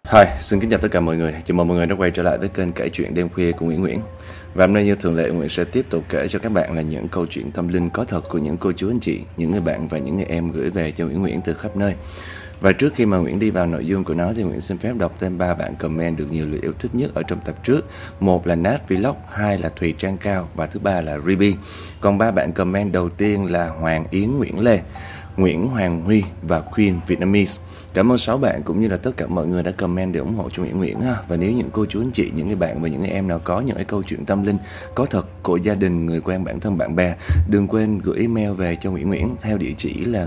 Hi, xin kính chào tất cả mọi người. Chào mừng mọi người đã quay trở lại với kênh kể chuyện đêm khuya của Nguyễn Nguyễn. Và hôm nay như thường lệ, Nguyễn sẽ tiếp tục kể cho các bạn là những câu chuyện tâm linh có thật của những cô chú anh chị, những người bạn và những người em gửi về cho Nguyễn Nguyễn từ khắp nơi. Và trước khi mà Nguyễn đi vào nội dung của nó thì Nguyễn xin phép đọc tên 3 bạn comment được nhiều lượt yêu thích nhất ở trong tập trước. Một là Nat Vlog, hai là Thùy Trang Cao và thứ ba là Ruby. Còn 3 bạn comment đầu tiên là Hoàng Yến Nguyễn Lê, Nguyễn Hoàng Huy và Queen Vietnamese. Cảm ơn 6 bạn cũng như là tất cả mọi người đã comment để ủng hộ cho Nguyễn Nguyễn ha. Và nếu những cô chú anh chị, những người bạn và những người em nào có những cái câu chuyện tâm linh có thật của gia đình, người quen, bản thân, bạn bè, đừng quên gửi email về cho Nguyễn Nguyễn theo địa chỉ là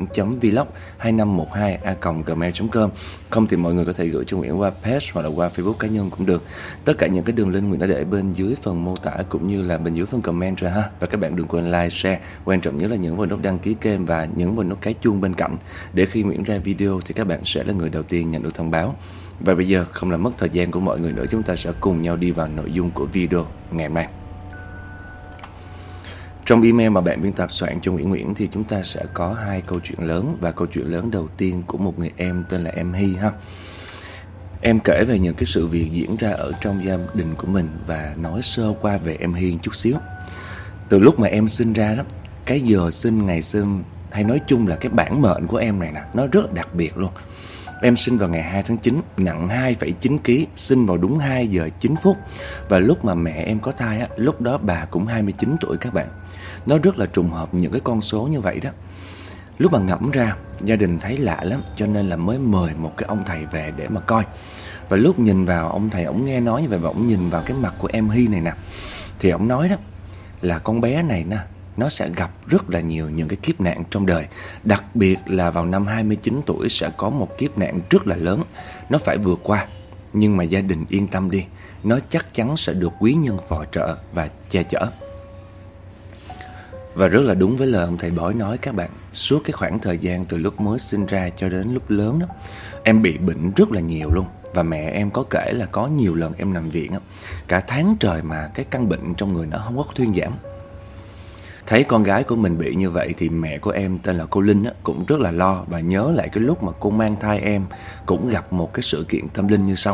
nguyennguyễn.vlog2512a@gmail.com. Không thì mọi người có thể gửi cho Nguyễn qua page hoặc là qua Facebook cá nhân cũng được. Tất cả những cái đường link Nguyễn đã để bên dưới phần mô tả cũng như là bên dưới phần comment rồi ha. Và các bạn đừng quên like, share, quan trọng nhất là nhấn vào nút đăng ký kênh và nhấn vào nút cái chuông bên cạnh để khi Nguyễn ra video thì các bạn sẽ là người đầu tiên nhận được thông báo. Và bây giờ không làm mất thời gian của mọi người nữa, chúng ta sẽ cùng nhau đi vào nội dung của video ngày hôm nay. Trong email mà bạn biên tập soạn cho Nguyễn Nguyễn thì chúng ta sẽ có 2 câu chuyện lớn. Và câu chuyện lớn đầu tiên của một người em tên là em Hy ha. Em kể về những cái sự việc diễn ra ở trong gia đình của mình và nói sơ qua về em Hy chút xíu. Từ lúc mà em sinh ra đó, cái giờ sinh, ngày sinh hay nói chung là cái bản mệnh của em này nè, nó rất là đặc biệt luôn. Em sinh vào ngày 2 tháng 9, nặng 2,9 kg, sinh vào đúng 2 giờ 9 phút. Và lúc mà mẹ em có thai á, lúc đó bà cũng 29 tuổi các bạn. Nó rất là trùng hợp những cái con số như vậy đó. Lúc mà ngẫm ra, gia đình thấy lạ lắm, cho nên là mới mời một cái ông thầy về để mà coi. Và lúc nhìn vào ông thầy, ông nghe nói như vậy và ông nhìn vào cái mặt của em Hy này nè, thì ông nói đó là con bé này nè, nó sẽ gặp rất là nhiều những cái kiếp nạn trong đời. Đặc biệt là vào năm 29 tuổi sẽ có một kiếp nạn rất là lớn. Nó phải vượt qua. Nhưng mà gia đình yên tâm đi, nó chắc chắn sẽ được quý nhân phò trợ và che chở. Và rất là đúng với lời ông thầy bói nói các bạn. Suốt cái khoảng thời gian từ lúc mới sinh ra cho đến lúc lớn đó, em bị bệnh rất là nhiều luôn. Và mẹ em có kể là có nhiều lần em nằm viện đó, cả tháng trời mà cái căn bệnh trong người nó không có thuyên giảm. Thấy con gái của mình bị như vậy thì mẹ của em tên là cô Linh á, cũng rất là lo và nhớ lại cái lúc mà cô mang thai em cũng gặp một cái sự kiện tâm linh như sau.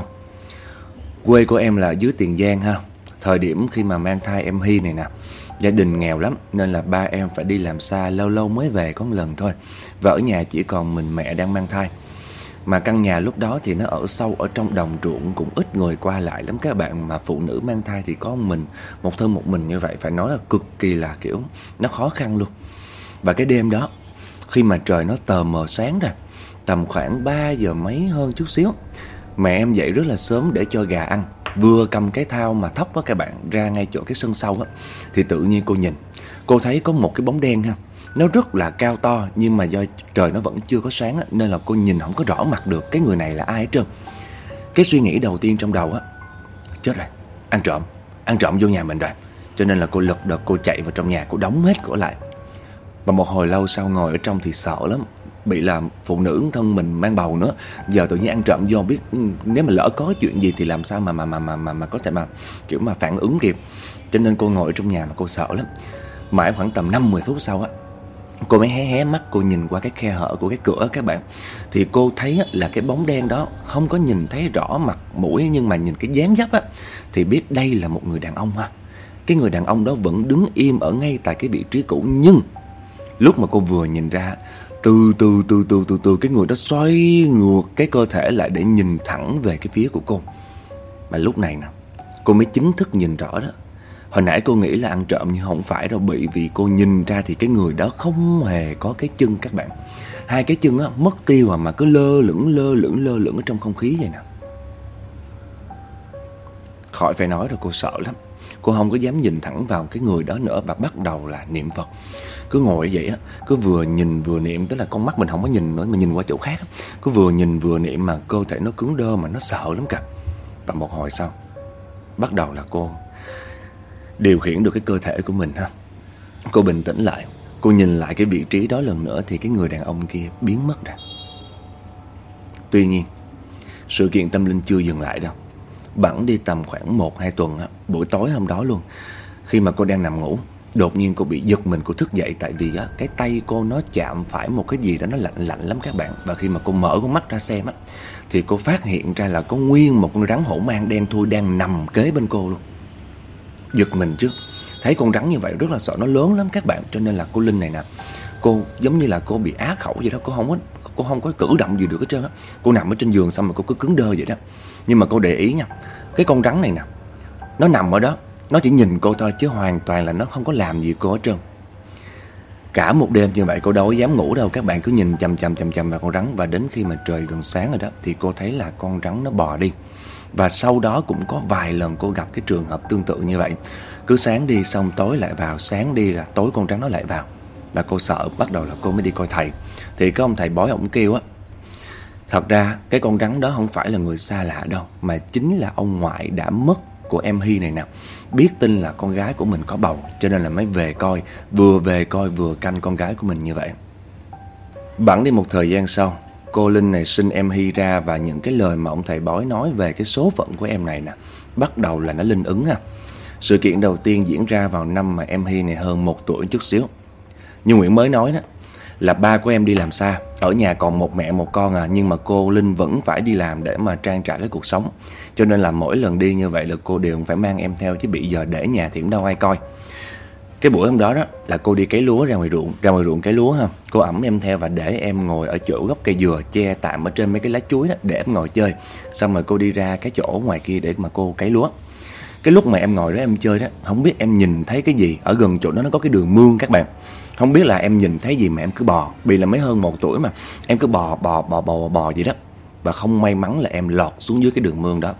Quê của em là dưới Tiền Giang ha. Thời điểm khi mà mang thai em Hy này nè, gia đình nghèo lắm nên là ba em phải đi làm xa, lâu lâu mới về có một lần thôi. Và ở nhà chỉ còn mình mẹ đang mang thai. Mà căn nhà lúc đó thì nó ở sâu ở trong đồng ruộng, cũng ít người qua lại lắm các bạn. Mà phụ nữ mang thai thì có mình, một thân một mình như vậy, phải nói là cực kỳ là kiểu nó khó khăn luôn. Và cái đêm đó, khi mà trời nó tờ mờ sáng rồi, tầm khoảng 3 giờ mấy hơn chút xíu, mẹ em dậy rất là sớm để cho gà ăn. Vừa cầm cái thao mà thóc á các bạn, ra ngay chỗ cái sân sau á, thì tự nhiên cô nhìn, cô thấy có một cái bóng đen ha. Nó rất là cao to, nhưng mà do trời nó vẫn chưa có sáng á, nên là cô nhìn không có rõ mặt được cái người này là ai hết trơn. Cái suy nghĩ đầu tiên trong đầu á, chết rồi, ăn trộm vô nhà mình rồi. Cho nên là cô lật đật cô chạy vào trong nhà, cô đóng hết cửa lại. Và một hồi lâu sau ngồi ở trong thì sợ lắm, bị là phụ nữ thân mình mang bầu nữa, giờ tự nhiên ăn trộm vô, biết nếu mà lỡ có chuyện gì thì làm sao mà có thể mà kiểu mà phản ứng kịp. Cho nên cô ngồi ở trong nhà mà cô sợ lắm. Mãi khoảng tầm 5-10 phút sau á, cô mới hé mắt cô nhìn qua cái khe hở của cái cửa các bạn. Thì cô thấy là cái bóng đen đó, không có nhìn thấy rõ mặt mũi, nhưng mà nhìn cái dáng dấp á thì biết đây là một người đàn ông ha. Cái người đàn ông đó vẫn đứng im ở ngay tại cái vị trí cũ. Nhưng lúc mà cô vừa nhìn ra, từ từ cái người đó xoay ngược cái cơ thể lại để nhìn thẳng về cái phía của cô. Mà lúc này nè, cô mới chính thức nhìn rõ đó. Hồi nãy cô nghĩ là ăn trộm nhưng không phải đâu, vì cô nhìn ra thì cái người đó không hề có cái chân các bạn. 2 cái chân á mất tiêu mà cứ lơ lửng ở trong không khí vậy nè. Khỏi phải nói rồi, cô sợ lắm. Cô không có dám nhìn thẳng vào cái người đó nữa và bắt đầu là niệm Phật. Cứ ngồi vậy á, cứ vừa nhìn vừa niệm, tức là con mắt mình không có nhìn nữa mà nhìn qua chỗ khác. Cứ vừa nhìn vừa niệm mà cơ thể nó cứng đơ mà nó sợ lắm cả. Và một hồi sau, bắt đầu là cô điều khiển được cái cơ thể của mình ha. Cô bình tĩnh lại, cô nhìn lại cái vị trí đó lần nữa thì cái người đàn ông kia biến mất rồi. Tuy nhiên, sự kiện tâm linh chưa dừng lại đâu. Bẵng đi tầm khoảng 1-2 tuần á, buổi tối hôm đó luôn, khi mà cô đang nằm ngủ Đột nhiên cô bị giật mình, cô thức dậy. Tại vì á, cái tay cô nó chạm phải một cái gì đó nó lạnh lạnh lắm các bạn. Và khi mà cô mở con mắt ra xem á, thì cô phát hiện ra là có nguyên một con rắn hổ mang đen thui đang nằm kế bên cô luôn. Giật mình chứ, thấy con rắn như vậy rất là sợ, nó lớn lắm các bạn. Cho nên là cô Linh này nè, cô giống như là cô bị á khẩu vậy đó. Cô không có cử động gì được hết trơn á. Cô nằm ở trên giường xong rồi cô cứ cứng đơ vậy đó. Nhưng mà cô để ý nha, cái con rắn này nè, nó nằm ở đó, nó chỉ nhìn cô thôi chứ hoàn toàn là nó không có làm gì cô hết trơn. Cả một đêm như vậy cô đâu có dám ngủ đâu. Các bạn cứ nhìn chằm chằm vào con rắn. Và đến khi mà trời gần sáng rồi đó, thì cô thấy là con rắn nó bò đi. Và sau đó cũng có vài lần cô gặp cái trường hợp tương tự như vậy. Cứ sáng đi xong tối lại vào, sáng đi là tối con rắn nó lại vào. Và cô sợ, bắt đầu là cô mới đi coi thầy. Thì cái ông thầy bói ổng kêu á, thật ra cái con rắn đó không phải là người xa lạ đâu, mà chính là ông ngoại đã mất của em Hy này nè. Biết tin là con gái của mình có bầu, cho nên là mới về coi, vừa canh con gái của mình như vậy. Bẵng đi một thời gian sau, cô Linh này sinh em Hy ra. Và những cái lời mà ông thầy bói nói về cái số phận của em này nè, bắt đầu là nó linh ứng ha. Sự kiện đầu tiên diễn ra vào năm mà em Hy này hơn 1 tuổi chút xíu. Như Nguyễn mới nói đó, là ba của em đi làm xa, ở nhà còn một mẹ một con à. Nhưng mà cô Linh vẫn phải đi làm để mà trang trải cái cuộc sống. Cho nên là mỗi lần đi như vậy là cô đều phải mang em theo, chứ bị giờ để nhà thì cũng đâu ai coi. Cái buổi hôm đó đó là cô đi cấy lúa ra ngoài ruộng cấy lúa ha. Cô ẵm em theo và để em ngồi ở chỗ gốc cây dừa, che tạm ở trên mấy cái lá chuối đó để em ngồi chơi. Xong rồi cô đi ra cái chỗ ngoài kia để mà cô cấy lúa. Cái lúc mà em ngồi đó em chơi đó, không biết em nhìn thấy cái gì. Ở gần chỗ đó nó có cái đường mương các bạn. Không biết là em nhìn thấy gì mà em cứ bò. Vì là mới hơn 1 tuổi mà, em cứ bò vậy đó. Và không may mắn là em lọt xuống dưới cái đường mương đó.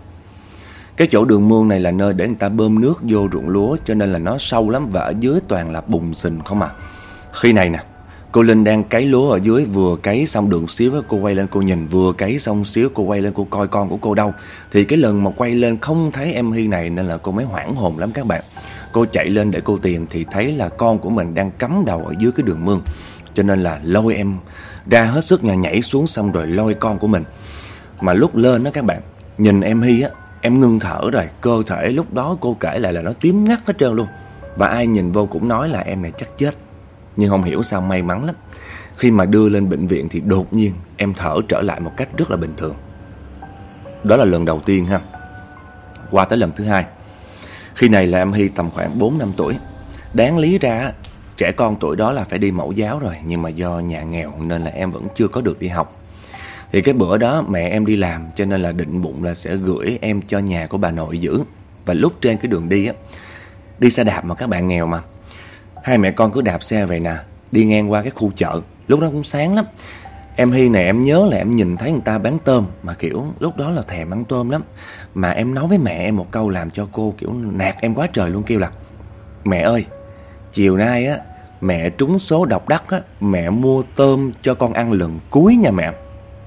Cái chỗ đường mương này là nơi để người ta bơm nước vô ruộng lúa, cho nên là nó sâu lắm. Và ở dưới toàn là bùn xình không à. Khi này nè, cô Linh đang cấy lúa ở dưới, vừa cấy xong đường xíu đó, cô quay lên cô nhìn, vừa cấy xong xíu cô quay lên cô coi con của cô đâu. Thì cái lần mà quay lên không thấy em Hy này, nên là cô mới hoảng hồn lắm các bạn. Cô chạy lên để cô tìm thì thấy là con của mình đang cắm đầu ở dưới cái đường mương. Cho nên là lôi em ra hết sức nhà, nhảy xuống xong rồi lôi con của mình. Mà lúc lên đó các bạn, nhìn em Hy á, em ngưng thở rồi. Cơ thể lúc đó cô kể lại là nó tím ngắt hết trơn luôn. Và ai nhìn vô cũng nói là em này chắc chết. Nhưng không hiểu sao may mắn lắm, khi mà đưa lên bệnh viện thì đột nhiên em thở trở lại một cách rất là bình thường. Đó là lần đầu tiên ha. Qua tới lần thứ hai, khi này là em Hy tầm khoảng 4-5 tuổi. Đáng lý ra trẻ con tuổi đó là phải đi mẫu giáo rồi, nhưng mà do nhà nghèo nên là em vẫn chưa có được đi học. Thì cái bữa đó mẹ em đi làm, cho nên là định bụng là sẽ gửi em cho nhà của bà nội giữ. Và lúc trên cái đường đi á, đi xe đạp mà các bạn, nghèo mà, hai mẹ con cứ đạp xe về nè, đi ngang qua cái khu chợ. Lúc đó cũng sáng lắm. Em Hy này em nhớ là em nhìn thấy người ta bán tôm, mà kiểu lúc đó là thèm ăn tôm lắm. Mà em nói với mẹ em một câu làm cho cô kiểu nạt em quá trời luôn, kêu là: mẹ ơi, chiều nay á mẹ trúng số độc đắc á, mẹ mua tôm cho con ăn lần cuối nha mẹ.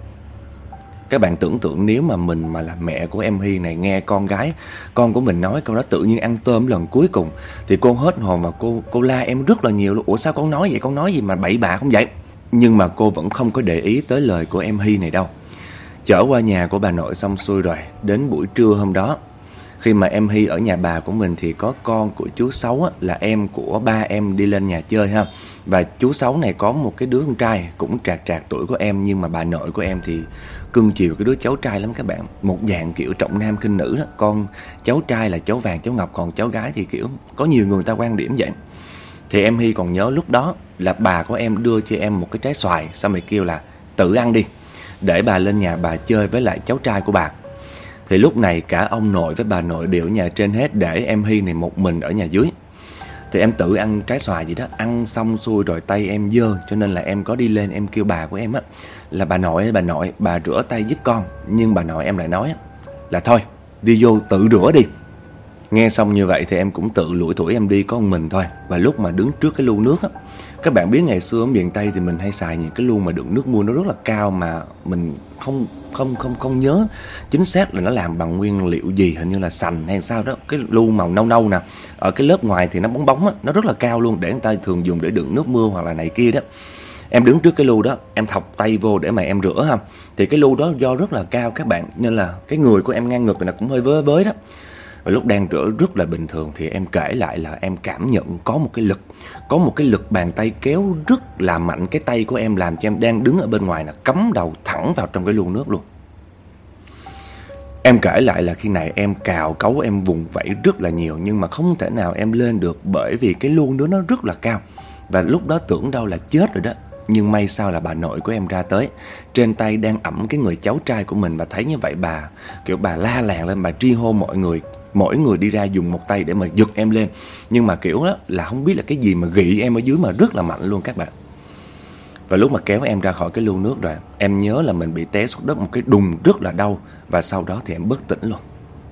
Các bạn tưởng tượng nếu mà mình mà là mẹ của em Hy này, nghe con của mình nói câu đó tự nhiên ăn tôm lần cuối cùng, thì cô hết hồn và cô la em rất là nhiều luôn. Ủa sao con nói vậy, con nói gì mà bậy bạ không vậy? Nhưng mà cô vẫn không có để ý tới lời của em Hy này đâu. Chở qua nhà của bà nội xong xuôi rồi, đến buổi trưa hôm đó, khi mà em Hy ở nhà bà của mình thì có con của chú Sáu á, là em của ba em đi lên nhà chơi ha. Và chú Sáu này có một cái đứa con trai cũng trạc tuổi của em, nhưng mà bà nội của em thì cưng chiều cái đứa cháu trai lắm các bạn. Một dạng kiểu trọng nam khinh nữ đó. Con cháu trai là cháu vàng cháu ngọc, còn cháu gái thì kiểu có nhiều người ta quan điểm vậy. Thì em Hy còn nhớ lúc đó là bà của em đưa cho em một cái trái xoài, xong rồi kêu là tự ăn đi, để bà lên nhà bà chơi với lại cháu trai của bà. Thì lúc này cả ông nội với bà nội đều ở nhà trên hết, để em Hy này một mình ở nhà dưới. Thì em tự ăn trái xoài gì đó, ăn xong xuôi rồi tay em dơ, cho nên là em có đi lên em kêu bà của em á là: bà nội, bà rửa tay giúp con. Nhưng bà nội em lại nói là: thôi đi vô tự rửa đi. Nghe xong như vậy thì em cũng tự lủi thủi em đi có một mình thôi. Và lúc mà đứng trước cái lu nước á, các bạn biết ngày xưa ở miền Tây thì mình hay xài những cái lu mà đựng nước mua nó rất là cao, mà mình không nhớ chính xác là nó làm bằng nguyên liệu gì, hình như là sành hay sao đó. Cái lu màu nâu nâu nè, ở cái lớp ngoài thì nó bóng bóng á, nó rất là cao luôn, để người ta thường dùng để đựng nước mưa hoặc là này kia đó. Em đứng trước cái lu đó, em thọc tay vô để mà em rửa ha. Thì cái lu đó do rất là cao các bạn, nên là cái người của em ngang ngực này cũng hơi với đó. Và lúc đang rửa rất là bình thường thì em kể lại là em cảm nhận có một cái lực bàn tay kéo rất là mạnh cái tay của em, làm cho em đang đứng ở bên ngoài là cắm đầu thẳng vào trong cái lu nước luôn. Em kể lại là khi này em cào cấu, em vùng vẫy rất là nhiều, nhưng mà không thể nào em lên được, bởi vì cái lu nước nó rất là cao. Và lúc đó tưởng đâu là chết rồi đó. Nhưng may sao là bà nội của em ra tới, trên tay đang ẵm cái người cháu trai của mình. Và thấy như vậy bà la làng lên, bà tri hô mọi người. Mỗi người đi ra dùng một tay để mà giật em lên. Nhưng mà kiểu đó là không biết là cái gì mà gị em ở dưới mà rất là mạnh luôn các bạn. Và lúc mà kéo em ra khỏi cái lu nước rồi, em nhớ là mình bị té xuống đất một cái đùng rất là đau. Và sau đó thì em bất tỉnh luôn.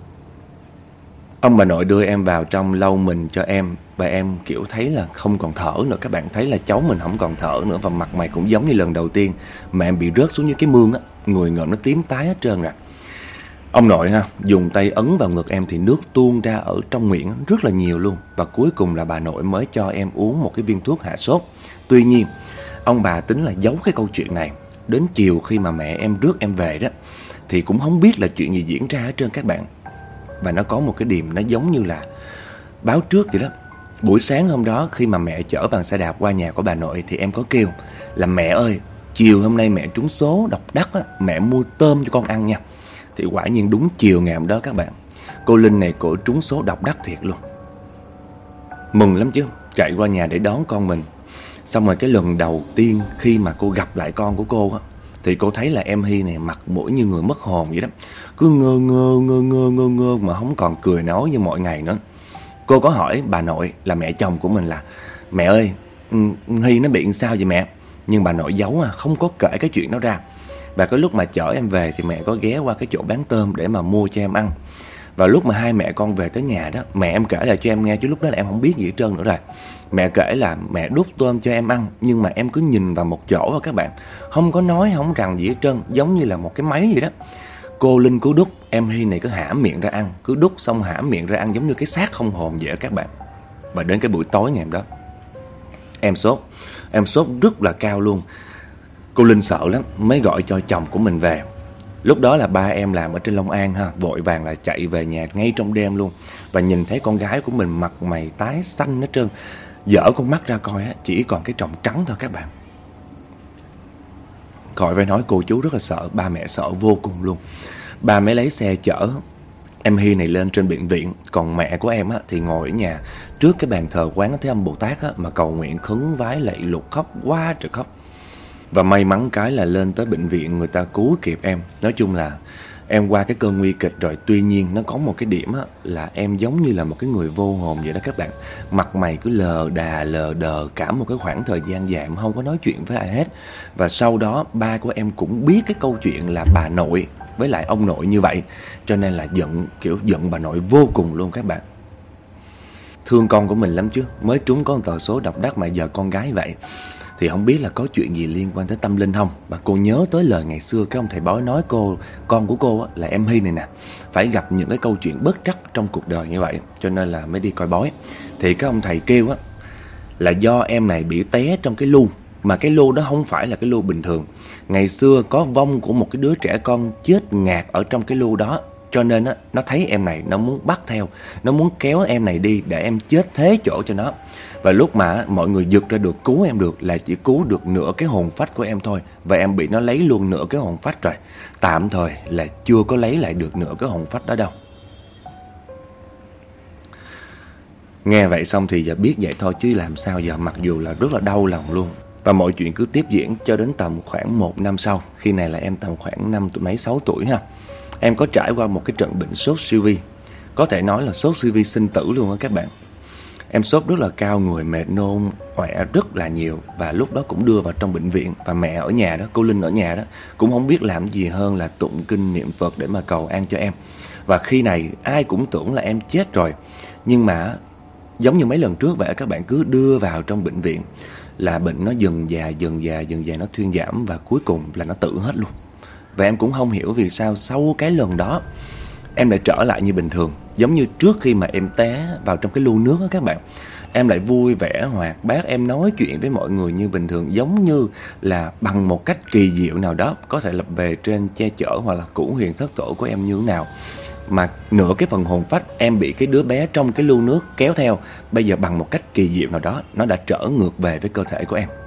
Ông bà nội đưa em vào trong lau mình cho em. Và em kiểu thấy là không còn thở nữa. Các bạn thấy là cháu mình không còn thở nữa. Và mặt mày cũng giống như lần đầu tiên mà em bị rớt xuống như cái mương á. Người ngợm nó tím tái hết trơn rồi. Ông nội dùng tay ấn vào ngực em thì nước tuôn ra ở trong miệng rất là nhiều luôn. Và cuối cùng là bà nội mới cho em uống một cái viên thuốc hạ sốt. Tuy nhiên ông bà tính là giấu cái câu chuyện này. Đến chiều khi mà mẹ em rước em về đó thì cũng không biết là chuyện gì diễn ra hết trơn các bạn. Và nó có một cái điểm nó giống như là báo trước vậy đó. Buổi sáng hôm đó khi mà mẹ chở bằng xe đạp qua nhà của bà nội thì em có kêu là mẹ ơi, chiều hôm nay mẹ trúng số độc đắc á, mẹ mua tôm cho con ăn nha. Thì quả nhiên đúng chiều ngày hôm đó các bạn, cô Linh này cổ trúng số độc đắc thiệt luôn. Mừng lắm chứ, chạy qua nhà để đón con mình. Xong rồi cái lần đầu tiên khi mà cô gặp lại con của cô á, thì cô thấy là em Hy này mặt mũi như người mất hồn vậy đó. Cứ ngơ ngơ mà không còn cười nói như mọi ngày nữa. Cô có hỏi bà nội là mẹ chồng của mình là mẹ ơi, Hy nó bị sao vậy mẹ? Nhưng bà nội giấu không có kể cái chuyện đó ra. Và cái lúc mà chở em về thì mẹ có ghé qua cái chỗ bán tôm để mà mua cho em ăn. Và lúc mà hai mẹ con về tới nhà đó, mẹ em kể lại cho em nghe, chứ lúc đó là em không biết gì hết trơn nữa rồi. Mẹ kể là mẹ đút tôm cho em ăn, nhưng mà em cứ nhìn vào một chỗ thôi các bạn, không có nói, không rằng gì hết trơn, giống như là một cái máy vậy đó. Cô Linh cứ đút, em Hy này cứ hả miệng ra ăn, cứ đút xong hả miệng ra ăn giống như cái xác không hồn vậy đó các bạn. Và đến cái buổi tối ngày hôm đó, em sốt rất là cao luôn. Cô Linh sợ lắm, mới gọi cho chồng của mình về. Lúc đó là ba em làm ở trên Long An vội vàng là chạy về nhà ngay trong đêm luôn. Và nhìn thấy con gái của mình mặt mày tái xanh hết trơn, dở con mắt ra coi chỉ còn cái tròng trắng thôi các bạn. Khỏi phải nói, cô chú rất là sợ, ba mẹ sợ vô cùng luôn. Ba mới lấy xe chở em Hy này lên trên bệnh viện. Còn mẹ của em thì ngồi ở nhà trước cái bàn thờ Quán Thế Âm Bồ Tát mà cầu nguyện khấn vái lạy lục, khóc quá trời khóc. Và may mắn cái là lên tới bệnh viện người ta cứu kịp em. Nói chung là em qua cái cơn nguy kịch rồi. Tuy nhiên nó có một cái điểm là em giống như là một cái người vô hồn vậy đó các bạn. Mặt mày cứ lờ đờ cả một cái khoảng thời gian dài mà không có nói chuyện với ai hết. Và sau đó ba của em cũng biết cái câu chuyện là bà nội với lại ông nội như vậy, cho nên là giận bà nội vô cùng luôn các bạn. Thương con của mình lắm chứ, mới trúng có một tờ số độc đắc mà giờ con gái vậy. Thì không biết là có chuyện gì liên quan tới tâm linh không. Và cô nhớ tới lời ngày xưa cái ông thầy bói nói con của cô là em Hy này nè, phải gặp những cái câu chuyện bất trắc trong cuộc đời như vậy, cho nên là mới đi coi bói. Thì cái ông thầy kêu là do em này bị té trong cái lu, mà cái lu đó không phải là cái lu bình thường. Ngày xưa có vong của một cái đứa trẻ con chết ngạt ở trong cái lu đó, cho nên nó thấy em này, nó muốn bắt theo, nó muốn kéo em này đi để em chết thế chỗ cho nó. Và lúc mà mọi người giật ra được, cứu em được, là chỉ cứu được nửa cái hồn phách của em thôi. Và em bị nó lấy luôn nửa cái hồn phách rồi. Tạm thời là chưa có lấy lại được nửa cái hồn phách đó đâu. Nghe vậy xong thì giờ biết vậy thôi chứ làm sao giờ, mặc dù là rất là đau lòng luôn. Và mọi chuyện cứ tiếp diễn cho đến tầm khoảng 1 năm sau. Khi này là em tầm khoảng 5 tuổi mấy 6 tuổi Em có trải qua một cái trận bệnh sốt siêu vi. Có thể nói là sốt siêu vi sinh tử luôn các bạn. Em sốt rất là cao, người mệt nôn ọe rất là nhiều. Và lúc đó cũng đưa vào trong bệnh viện. Và mẹ ở nhà đó, cô Linh ở nhà đó, cũng không biết làm gì hơn là tụng kinh niệm Phật để mà cầu an cho em. Và khi này ai cũng tưởng là em chết rồi. Nhưng mà giống như mấy lần trước vậy, các bạn cứ đưa vào trong bệnh viện là bệnh nó dần dà nó thuyên giảm. Và cuối cùng là nó tự hết luôn. Và em cũng không hiểu vì sao sau cái lần đó em lại trở lại như bình thường. Giống như trước khi mà em té vào trong cái lu nước các bạn, em lại vui vẻ hoạt bát, em nói chuyện với mọi người như bình thường, giống như là bằng một cách kỳ diệu nào đó, có thể là bề trên che chở hoặc là cửu huyền thất tổ của em như thế nào. mà nửa cái phần hồn phách em bị cái đứa bé trong cái lu nước kéo theo. Bây giờ bằng một cách kỳ diệu nào đó, nó đã trở ngược về với cơ thể của em.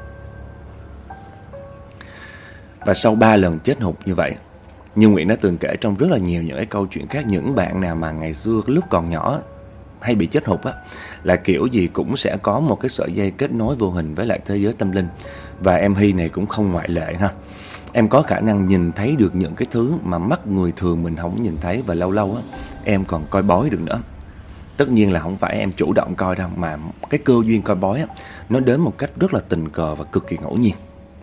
Và sau 3 lần chết hụt như vậy, như Nguyễn đã từng kể trong rất là nhiều những cái câu chuyện khác, những bạn nào mà ngày xưa lúc còn nhỏ hay bị chết hụt á, là kiểu gì cũng sẽ có một cái sợi dây kết nối vô hình với lại thế giới tâm linh. Và em Hy này cũng không ngoại lệ ha. Em có khả năng nhìn thấy được những cái thứ mà mắt người thường mình không nhìn thấy, và lâu lâu á em còn coi bói được nữa. Tất nhiên là không phải em chủ động coi đâu, mà cái cơ duyên coi bói á, nó đến một cách rất là tình cờ và cực kỳ ngẫu nhiên.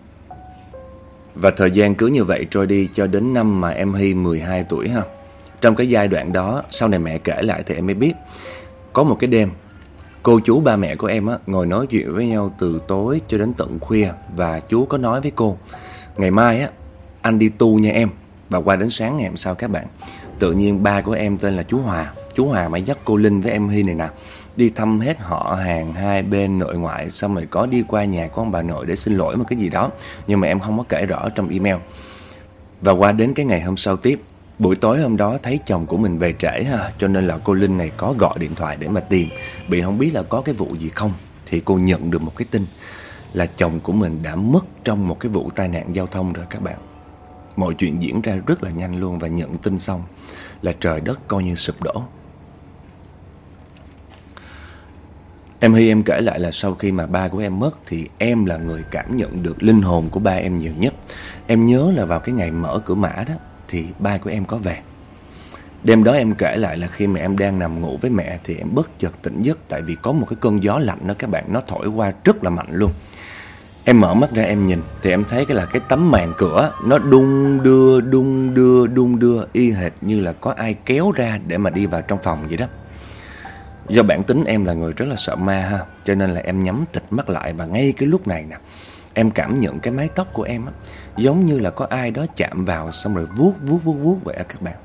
Và thời gian cứ như vậy trôi đi cho đến năm mà em Hy 12 tuổi ha. Trong cái giai đoạn đó, sau này mẹ kể lại thì em mới biết, có một cái đêm, cô chú ba mẹ của em á ngồi nói chuyện với nhau từ tối cho đến tận khuya. Và chú có nói với cô, ngày mai á anh đi tu nha em. Và qua đến sáng ngày hôm sau các bạn, tự nhiên ba của em tên là chú Hòa. Chú Hòa mới dắt cô Linh với em Hy này nè đi thăm hết họ hàng hai bên nội ngoại, xong rồi có đi qua nhà của ông bà nội để xin lỗi một cái gì đó, nhưng mà em không có kể rõ trong email. Và qua đến cái ngày hôm sau tiếp, buổi tối hôm đó thấy chồng của mình về trễ ha, cho nên là cô Linh này có gọi điện thoại để mà tìm, bị không biết là có cái vụ gì không. Thì cô nhận được một cái tin là chồng của mình đã mất trong một cái vụ tai nạn giao thông rồi các bạn. Mọi chuyện diễn ra rất là nhanh luôn, và nhận tin xong là trời đất coi như sụp đổ. Em Hy em kể lại là sau khi mà ba của em mất thì em là người cảm nhận được linh hồn của ba em nhiều nhất. Em nhớ là vào cái ngày mở cửa mã đó thì ba của em có về. Đêm đó em kể lại là khi mà em đang nằm ngủ với mẹ thì em bất chợt tỉnh giấc, tại vì có một cái cơn gió lạnh đó các bạn, nó thổi qua rất là mạnh luôn. Em mở mắt ra em nhìn thì em thấy cái tấm màn cửa nó đung đưa y hệt như là có ai kéo ra để mà đi vào trong phòng vậy đó. Do bản tính em là người rất là sợ ma ha, cho nên là em nhắm tịt mắt lại. Và ngay cái lúc này nè, em cảm nhận cái mái tóc của em á, giống như là có ai đó chạm vào xong rồi vuốt vậy á các bạn.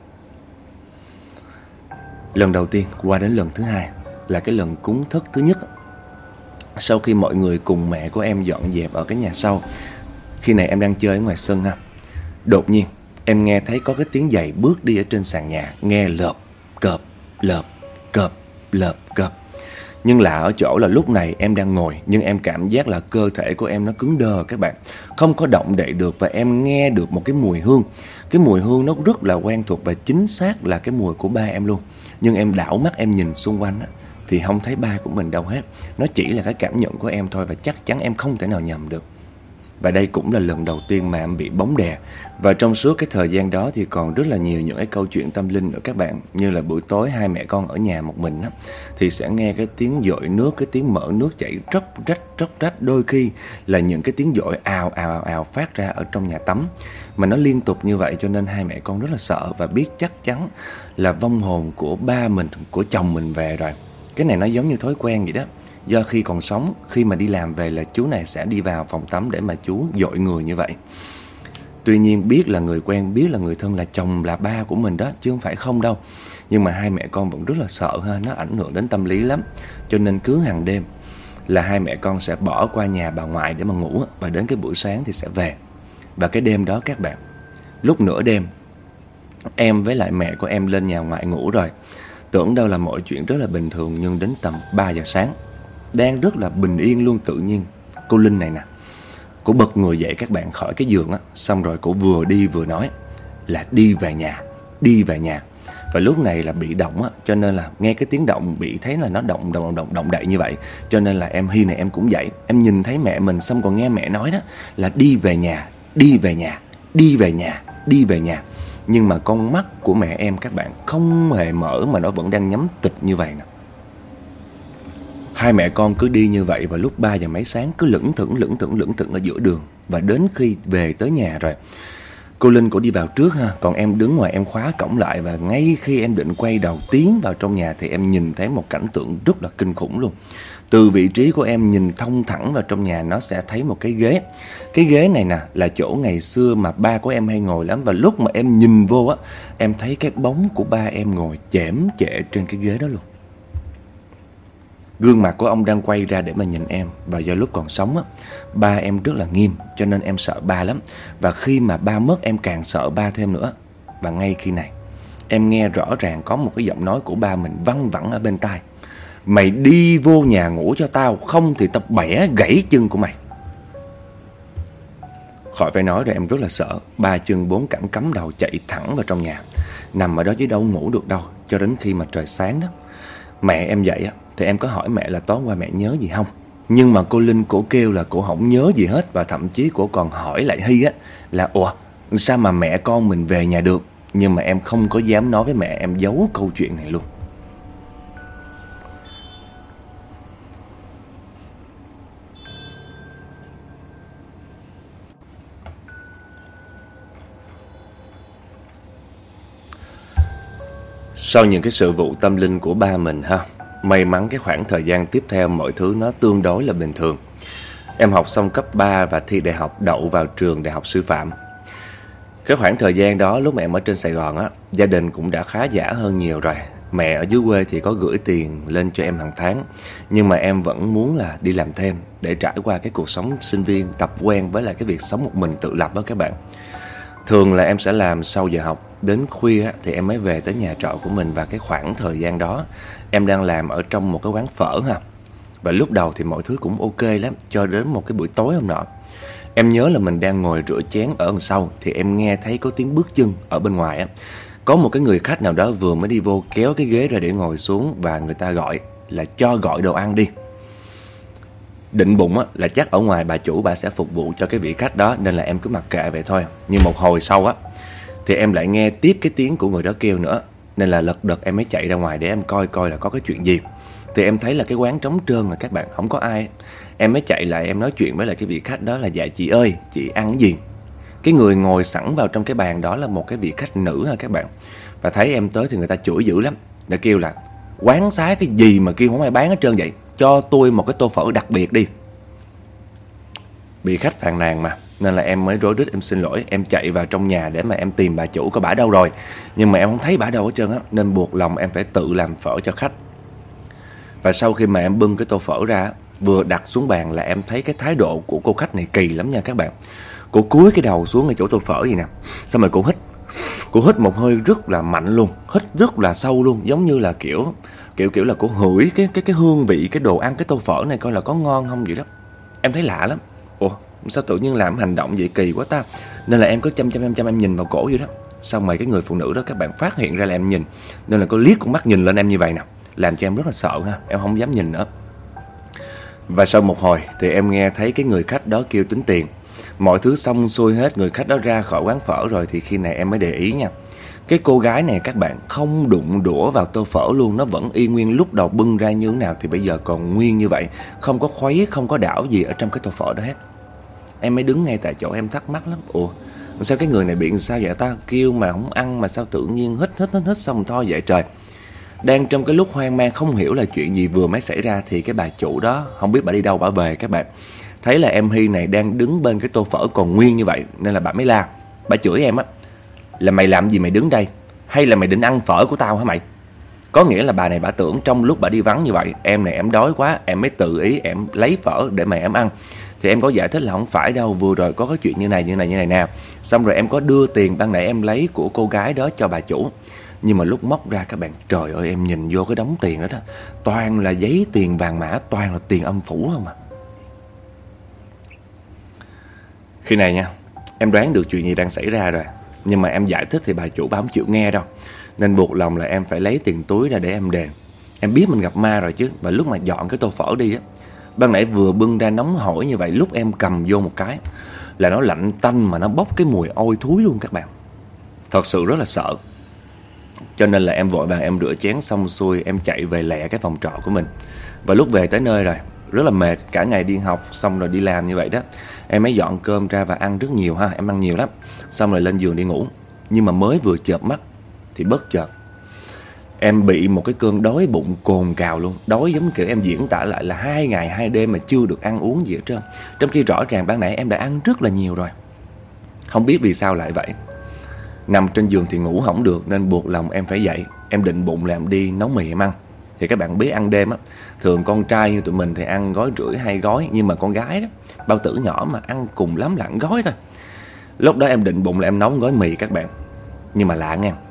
Lần đầu tiên qua đến lần thứ hai là cái lần cúng thức thứ nhất. Sau khi mọi người cùng mẹ của em dọn dẹp ở cái nhà sau, khi này em đang chơi ở ngoài sân ha, đột nhiên em nghe thấy có cái tiếng giày bước đi ở trên sàn nhà, nghe lợp cợp lợp cợp lợp cợp. Nhưng lạ ở chỗ là lúc này em đang ngồi, nhưng em cảm giác là cơ thể của em nó cứng đờ các bạn, không có động đậy được. Và em nghe được một cái mùi hương. Cái mùi hương nó rất là quen thuộc và chính xác là cái mùi của ba em luôn. Nhưng em đảo mắt em nhìn xung quanh á, thì không thấy ba của mình đâu hết. Nó chỉ là cái cảm nhận của em thôi, và chắc chắn em không thể nào nhầm được. Và đây cũng là lần đầu tiên mà em bị bóng đè. Và trong suốt cái thời gian đó thì còn rất là nhiều những cái câu chuyện tâm linh nữa các bạn. Như là buổi tối hai mẹ con ở nhà một mình á, thì sẽ nghe cái tiếng dội nước, cái tiếng mở nước chảy róc rách. Đôi khi là những cái tiếng dội ào phát ra ở trong nhà tắm. Mà nó liên tục như vậy cho nên hai mẹ con rất là sợ, và biết chắc chắn là vong hồn của ba mình, của chồng mình về rồi. Cái này nó giống như thói quen vậy đó. Do khi còn sống, khi mà đi làm về là chú này sẽ đi vào phòng tắm để mà chú dội người như vậy. Tuy nhiên biết là người quen, biết là người thân, là chồng, là ba của mình đó, chứ không phải không đâu. Nhưng mà hai mẹ con vẫn rất là sợ ha, nó ảnh hưởng đến tâm lý lắm. Cho nên cứ hàng đêm là hai mẹ con sẽ bỏ qua nhà bà ngoại để mà ngủ, và đến cái buổi sáng thì sẽ về. Và cái đêm đó các bạn, lúc nửa đêm, em với lại mẹ của em lên nhà ngoại ngủ rồi. Tưởng đâu là mọi chuyện rất là bình thường, nhưng đến tầm 3 giờ sáng, đang rất là bình yên luôn, tự nhiên cô Linh này nè, cô bật người dậy các bạn khỏi cái giường á, xong rồi cô vừa đi vừa nói là đi về nhà. Và lúc này là bị động á, cho nên là nghe cái tiếng động, bị thấy là nó động đậy như vậy, cho nên là em Hy này em cũng dậy. Em nhìn thấy mẹ mình, xong còn nghe mẹ nói đó là đi về nhà. Nhưng mà con mắt của mẹ em các bạn không hề mở, mà nó vẫn đang nhắm tịt như vậy nè. Hai mẹ con cứ đi như vậy, và lúc 3 giờ mấy sáng cứ lững thững ở giữa đường. Và đến khi về tới nhà rồi, cô Linh cổ đi vào trước ha, còn em đứng ngoài em khóa cổng lại. Và ngay khi em định quay đầu tiến vào trong nhà thì em nhìn thấy một cảnh tượng rất là kinh khủng luôn. Từ vị trí của em nhìn thông thẳng vào trong nhà, nó sẽ thấy một cái ghế. Cái ghế này nè là chỗ ngày xưa mà ba của em hay ngồi lắm. Và lúc mà em nhìn vô á, em thấy cái bóng của ba em ngồi chễm chệ trên cái ghế đó luôn. Gương mặt của ông đang quay ra để mà nhìn em. Và do lúc còn sống á, ba em rất là nghiêm, cho nên em sợ ba lắm. Và khi mà ba mất em càng sợ ba thêm nữa. Và ngay khi này em nghe rõ ràng có một cái giọng nói của ba mình văng vẳng ở bên tai: "Mày đi vô nhà ngủ cho tao, không thì tao bẻ gãy chân của mày." Khỏi phải nói rồi, em rất là sợ. Ba chân bốn cẳng cắm đầu chạy thẳng vào trong nhà. Nằm ở đó chứ đâu ngủ được đâu. Cho đến khi mà trời sáng đó, mẹ em dậy á, thì em có hỏi mẹ là tối qua mẹ nhớ gì không. Nhưng mà cô Linh cổ kêu là cổ không nhớ gì hết. Và thậm chí cổ còn hỏi lại Hy á là: "Ủa sao mà mẹ con mình về nhà được?" Nhưng mà em không có dám nói với mẹ, em giấu câu chuyện này luôn. Sau những cái sự vụ tâm linh của ba mình ha, may mắn cái khoảng thời gian tiếp theo mọi thứ nó tương đối là bình thường. Em học xong cấp 3 và thi đại học, đậu vào trường đại học sư phạm. Cái khoảng thời gian đó lúc mà em ở trên Sài Gòn á, gia đình cũng đã khá giả hơn nhiều rồi. Mẹ ở dưới quê thì có gửi tiền lên cho em hàng tháng, nhưng mà em vẫn muốn là đi làm thêm để trải qua cái cuộc sống sinh viên, tập quen với lại cái việc sống một mình tự lập đó các bạn. Thường là em sẽ làm sau giờ học, đến khuya thì em mới về tới nhà trọ của mình. Và cái khoảng thời gian đó em đang làm ở trong một cái quán phở ha. Và lúc đầu thì mọi thứ cũng ok lắm, cho đến một cái buổi tối hôm nọ. Em nhớ là mình đang ngồi rửa chén ở đằng sau, thì em nghe thấy có tiếng bước chân ở bên ngoài á. Có một cái người khách nào đó vừa mới đi vô kéo cái ghế ra để ngồi xuống, và người ta gọi là cho gọi đồ ăn đi. Định bụng á, là chắc ở ngoài bà chủ bà sẽ phục vụ cho cái vị khách đó, nên là em cứ mặc kệ vậy thôi. Nhưng một hồi sau á, thì em lại nghe tiếp cái tiếng của người đó kêu nữa. Nên là lật đật em mới chạy ra ngoài để em coi là có cái chuyện gì. Thì em thấy là cái quán trống trơn rồi các bạn, không có ai. Em mới chạy lại em nói chuyện với lại cái vị khách đó là: "Dạ chị ơi, chị ăn cái gì?" Cái người ngồi sẵn vào trong cái bàn đó là một cái vị khách nữ ha các bạn. Và thấy em tới thì người ta chửi dữ lắm. Người ta kêu là: "Quán xá cái gì mà kêu không ai bán hết trơn vậy? Cho tôi một cái tô phở đặc biệt đi." Bị khách phàn nàn mà, nên là em mới rối rít em xin lỗi. Em chạy vào trong nhà để mà em tìm bà chủ coi bả đâu rồi. Nhưng mà em không thấy bả đâu hết trơn á, nên buộc lòng em phải tự làm phở cho khách. Và sau khi mà em bưng cái tô phở ra, vừa đặt xuống bàn là em thấy cái thái độ của cô khách này kỳ lắm nha các bạn. Cô cúi cái đầu xuống ngay chỗ tô phở gì nè, xong rồi cô hít một hơi rất là mạnh luôn, hít rất là sâu luôn, giống như là kiểu là cô hửi cái hương vị cái đồ ăn cái tô phở này coi là có ngon không vậy đó. Em thấy lạ lắm. Ủa sao tự nhiên làm hành động vậy kỳ quá ta. Nên là em cứ chăm em nhìn vào cổ vậy đó. Xong rồi cái người phụ nữ đó các bạn phát hiện ra là em nhìn, nên là cô liếc con mắt nhìn lên em như vậy nè, làm cho em rất là sợ ha. Em không dám nhìn nữa. Và sau một hồi thì em nghe thấy cái người khách đó kêu tính tiền. Mọi thứ xong xuôi hết, người khách đó ra khỏi quán phở rồi, thì khi này em mới để ý nha. Cái cô gái này các bạn không đụng đũa vào tô phở luôn. Nó vẫn y nguyên lúc đầu bưng ra như thế nào thì bây giờ còn nguyên như vậy. Không có khuấy, không có đảo gì ở trong cái tô phở đó hết. Em mới đứng ngay tại chỗ em thắc mắc lắm. Ủa sao cái người này bị sao vậy ta? Kêu mà không ăn mà sao tự nhiên hít xong thôi vậy trời. Đang trong cái lúc hoang mang không hiểu là chuyện gì vừa mới xảy ra, thì cái bà chủ đó không biết bà đi đâu bà về các bạn. Thấy là em Hy này đang đứng bên cái tô phở còn nguyên như vậy, nên là bà mới la. Bà chửi em á là: "Mày làm gì mày đứng đây? Hay là mày định ăn phở của tao hả mày?" Có nghĩa là bà này bà tưởng trong lúc bà đi vắng như vậy, em này em đói quá, em mới tự ý em lấy phở để mà em ăn. Thì em có giải thích là không phải đâu, vừa rồi có cái chuyện như này nè. Xong rồi em có đưa tiền ban nãy em lấy của cô gái đó cho bà chủ. Nhưng mà lúc móc ra các bạn, trời ơi, em nhìn vô cái đống tiền đó đó, toàn là giấy tiền vàng mã, toàn là tiền âm phủ không à. Khi này nha, em đoán được chuyện gì đang xảy ra rồi. Nhưng mà em giải thích thì bà chủ bà không chịu nghe đâu, nên buộc lòng là em phải lấy tiền túi ra để em đền. Em biết mình gặp ma rồi chứ. Và lúc mà dọn cái tô phở đi á, ban nãy vừa bưng ra nóng hổi như vậy, lúc em cầm vô một cái là nó lạnh tanh mà nó bốc cái mùi ôi thúi luôn các bạn. Thật sự rất là sợ. Cho nên là em vội vàng em rửa chén xong xuôi, em chạy về lẹ cái phòng trọ của mình. Và lúc về tới nơi rồi, rất là mệt, cả ngày đi học xong rồi đi làm như vậy đó, em mới dọn cơm ra và ăn rất nhiều ha. Em ăn nhiều lắm. Xong rồi lên giường đi ngủ. Nhưng mà mới vừa chợp mắt thì bất chợt em bị một cái cơn đói bụng cồn cào luôn. Đói giống kiểu em diễn tả lại là 2 ngày 2 đêm mà chưa được ăn uống gì hết trơn. Trong khi rõ ràng ban nãy em đã ăn rất là nhiều rồi. Không biết vì sao lại vậy. Nằm trên giường thì ngủ không được, nên buộc lòng em phải dậy. Em định bụng làm đi nấu mì em ăn. Thì các bạn biết ăn đêm á, thường con trai như tụi mình thì ăn gói rưỡi 2 gói. Nhưng mà con gái đó, bao tử nhỏ mà, ăn cùng lắm là 1 gói thôi. Lúc đó em định bụng là em nấu gói mì các bạn. Nhưng mà lạ nha,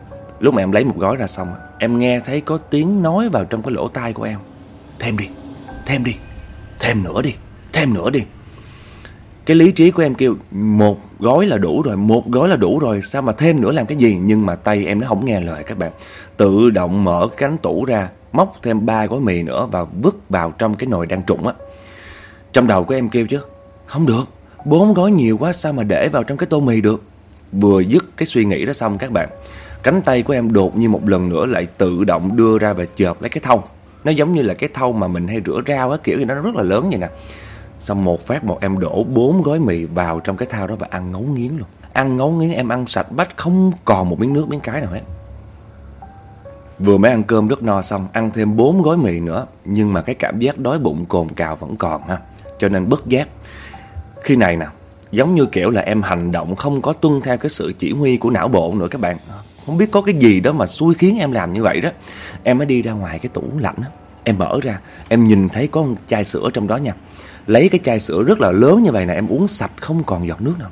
Lúc mà em lấy một gói ra xong, em nghe thấy có tiếng nói vào trong cái lỗ tai của em: thêm đi, thêm đi, thêm nữa đi, thêm nữa đi. Cái lý trí của em kêu một gói là đủ rồi, một gói là đủ rồi, sao mà thêm nữa làm cái gì? Nhưng mà tay em nó không nghe lời các bạn. Tự động mở cái cánh tủ ra, móc thêm 3 gói mì nữa và vứt vào trong cái nồi đang trụng á. Trong đầu của em kêu chứ, không được, 4 gói nhiều quá, sao mà để vào trong cái tô mì được. Vừa dứt cái suy nghĩ đó xong các bạn, cánh tay của em đột nhiên một lần nữa lại tự động đưa ra và chộp lấy cái thau. Nó giống như là cái thau mà mình hay rửa rau á, kiểu gì nó rất là lớn vậy nè. Xong một phát một em đổ 4 gói mì vào trong cái thau đó và ăn ngấu nghiến luôn. Ăn ngấu nghiến, em ăn sạch bách, không còn một miếng nước miếng cái nào hết. Vừa mới ăn cơm rất no xong, ăn thêm 4 gói mì nữa, nhưng mà cái cảm giác đói bụng cồn cào vẫn còn ha. Cho nên bất giác. Khi này nè, giống như kiểu là em hành động không có tuân theo cái sự chỉ huy của não bộ nữa các bạn. Không biết có cái gì đó mà xui khiến em làm như vậy đó. Em mới đi ra ngoài cái tủ lạnh á, em mở ra, em nhìn thấy có một chai sữa trong đó nha. Lấy cái chai sữa rất là lớn như vậy nè, em uống sạch không còn giọt nước nào.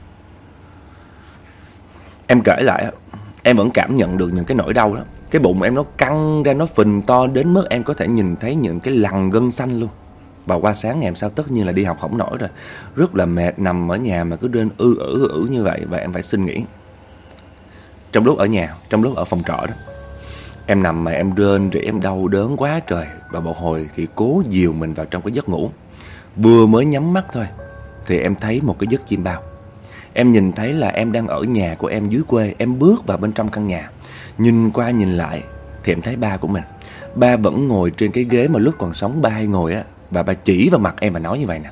Em kể lại, em vẫn cảm nhận được những cái nỗi đau đó. Cái bụng em nó căng ra, nó phình to đến mức em có thể nhìn thấy những cái lằn gân xanh luôn. Và qua sáng ngày hôm sau tất nhiên là đi học không nổi rồi. Rất là mệt, nằm ở nhà mà cứ rên ư như vậy. Và em phải xin nghỉ. Trong lúc ở nhà, trong lúc ở phòng trọ đó, em nằm mà em rên rỉ, em đau đớn quá trời. Và một hồi thì cố dìu mình vào trong cái giấc ngủ. Vừa mới nhắm mắt thôi thì em thấy một cái giấc chim bao. Em nhìn thấy là em đang ở nhà của em dưới quê. Em bước vào bên trong căn nhà, nhìn qua nhìn lại thì em thấy ba của mình. Ba vẫn ngồi trên cái ghế mà lúc còn sống ba hay ngồi á. Và ba chỉ vào mặt em và nói như vậy nè: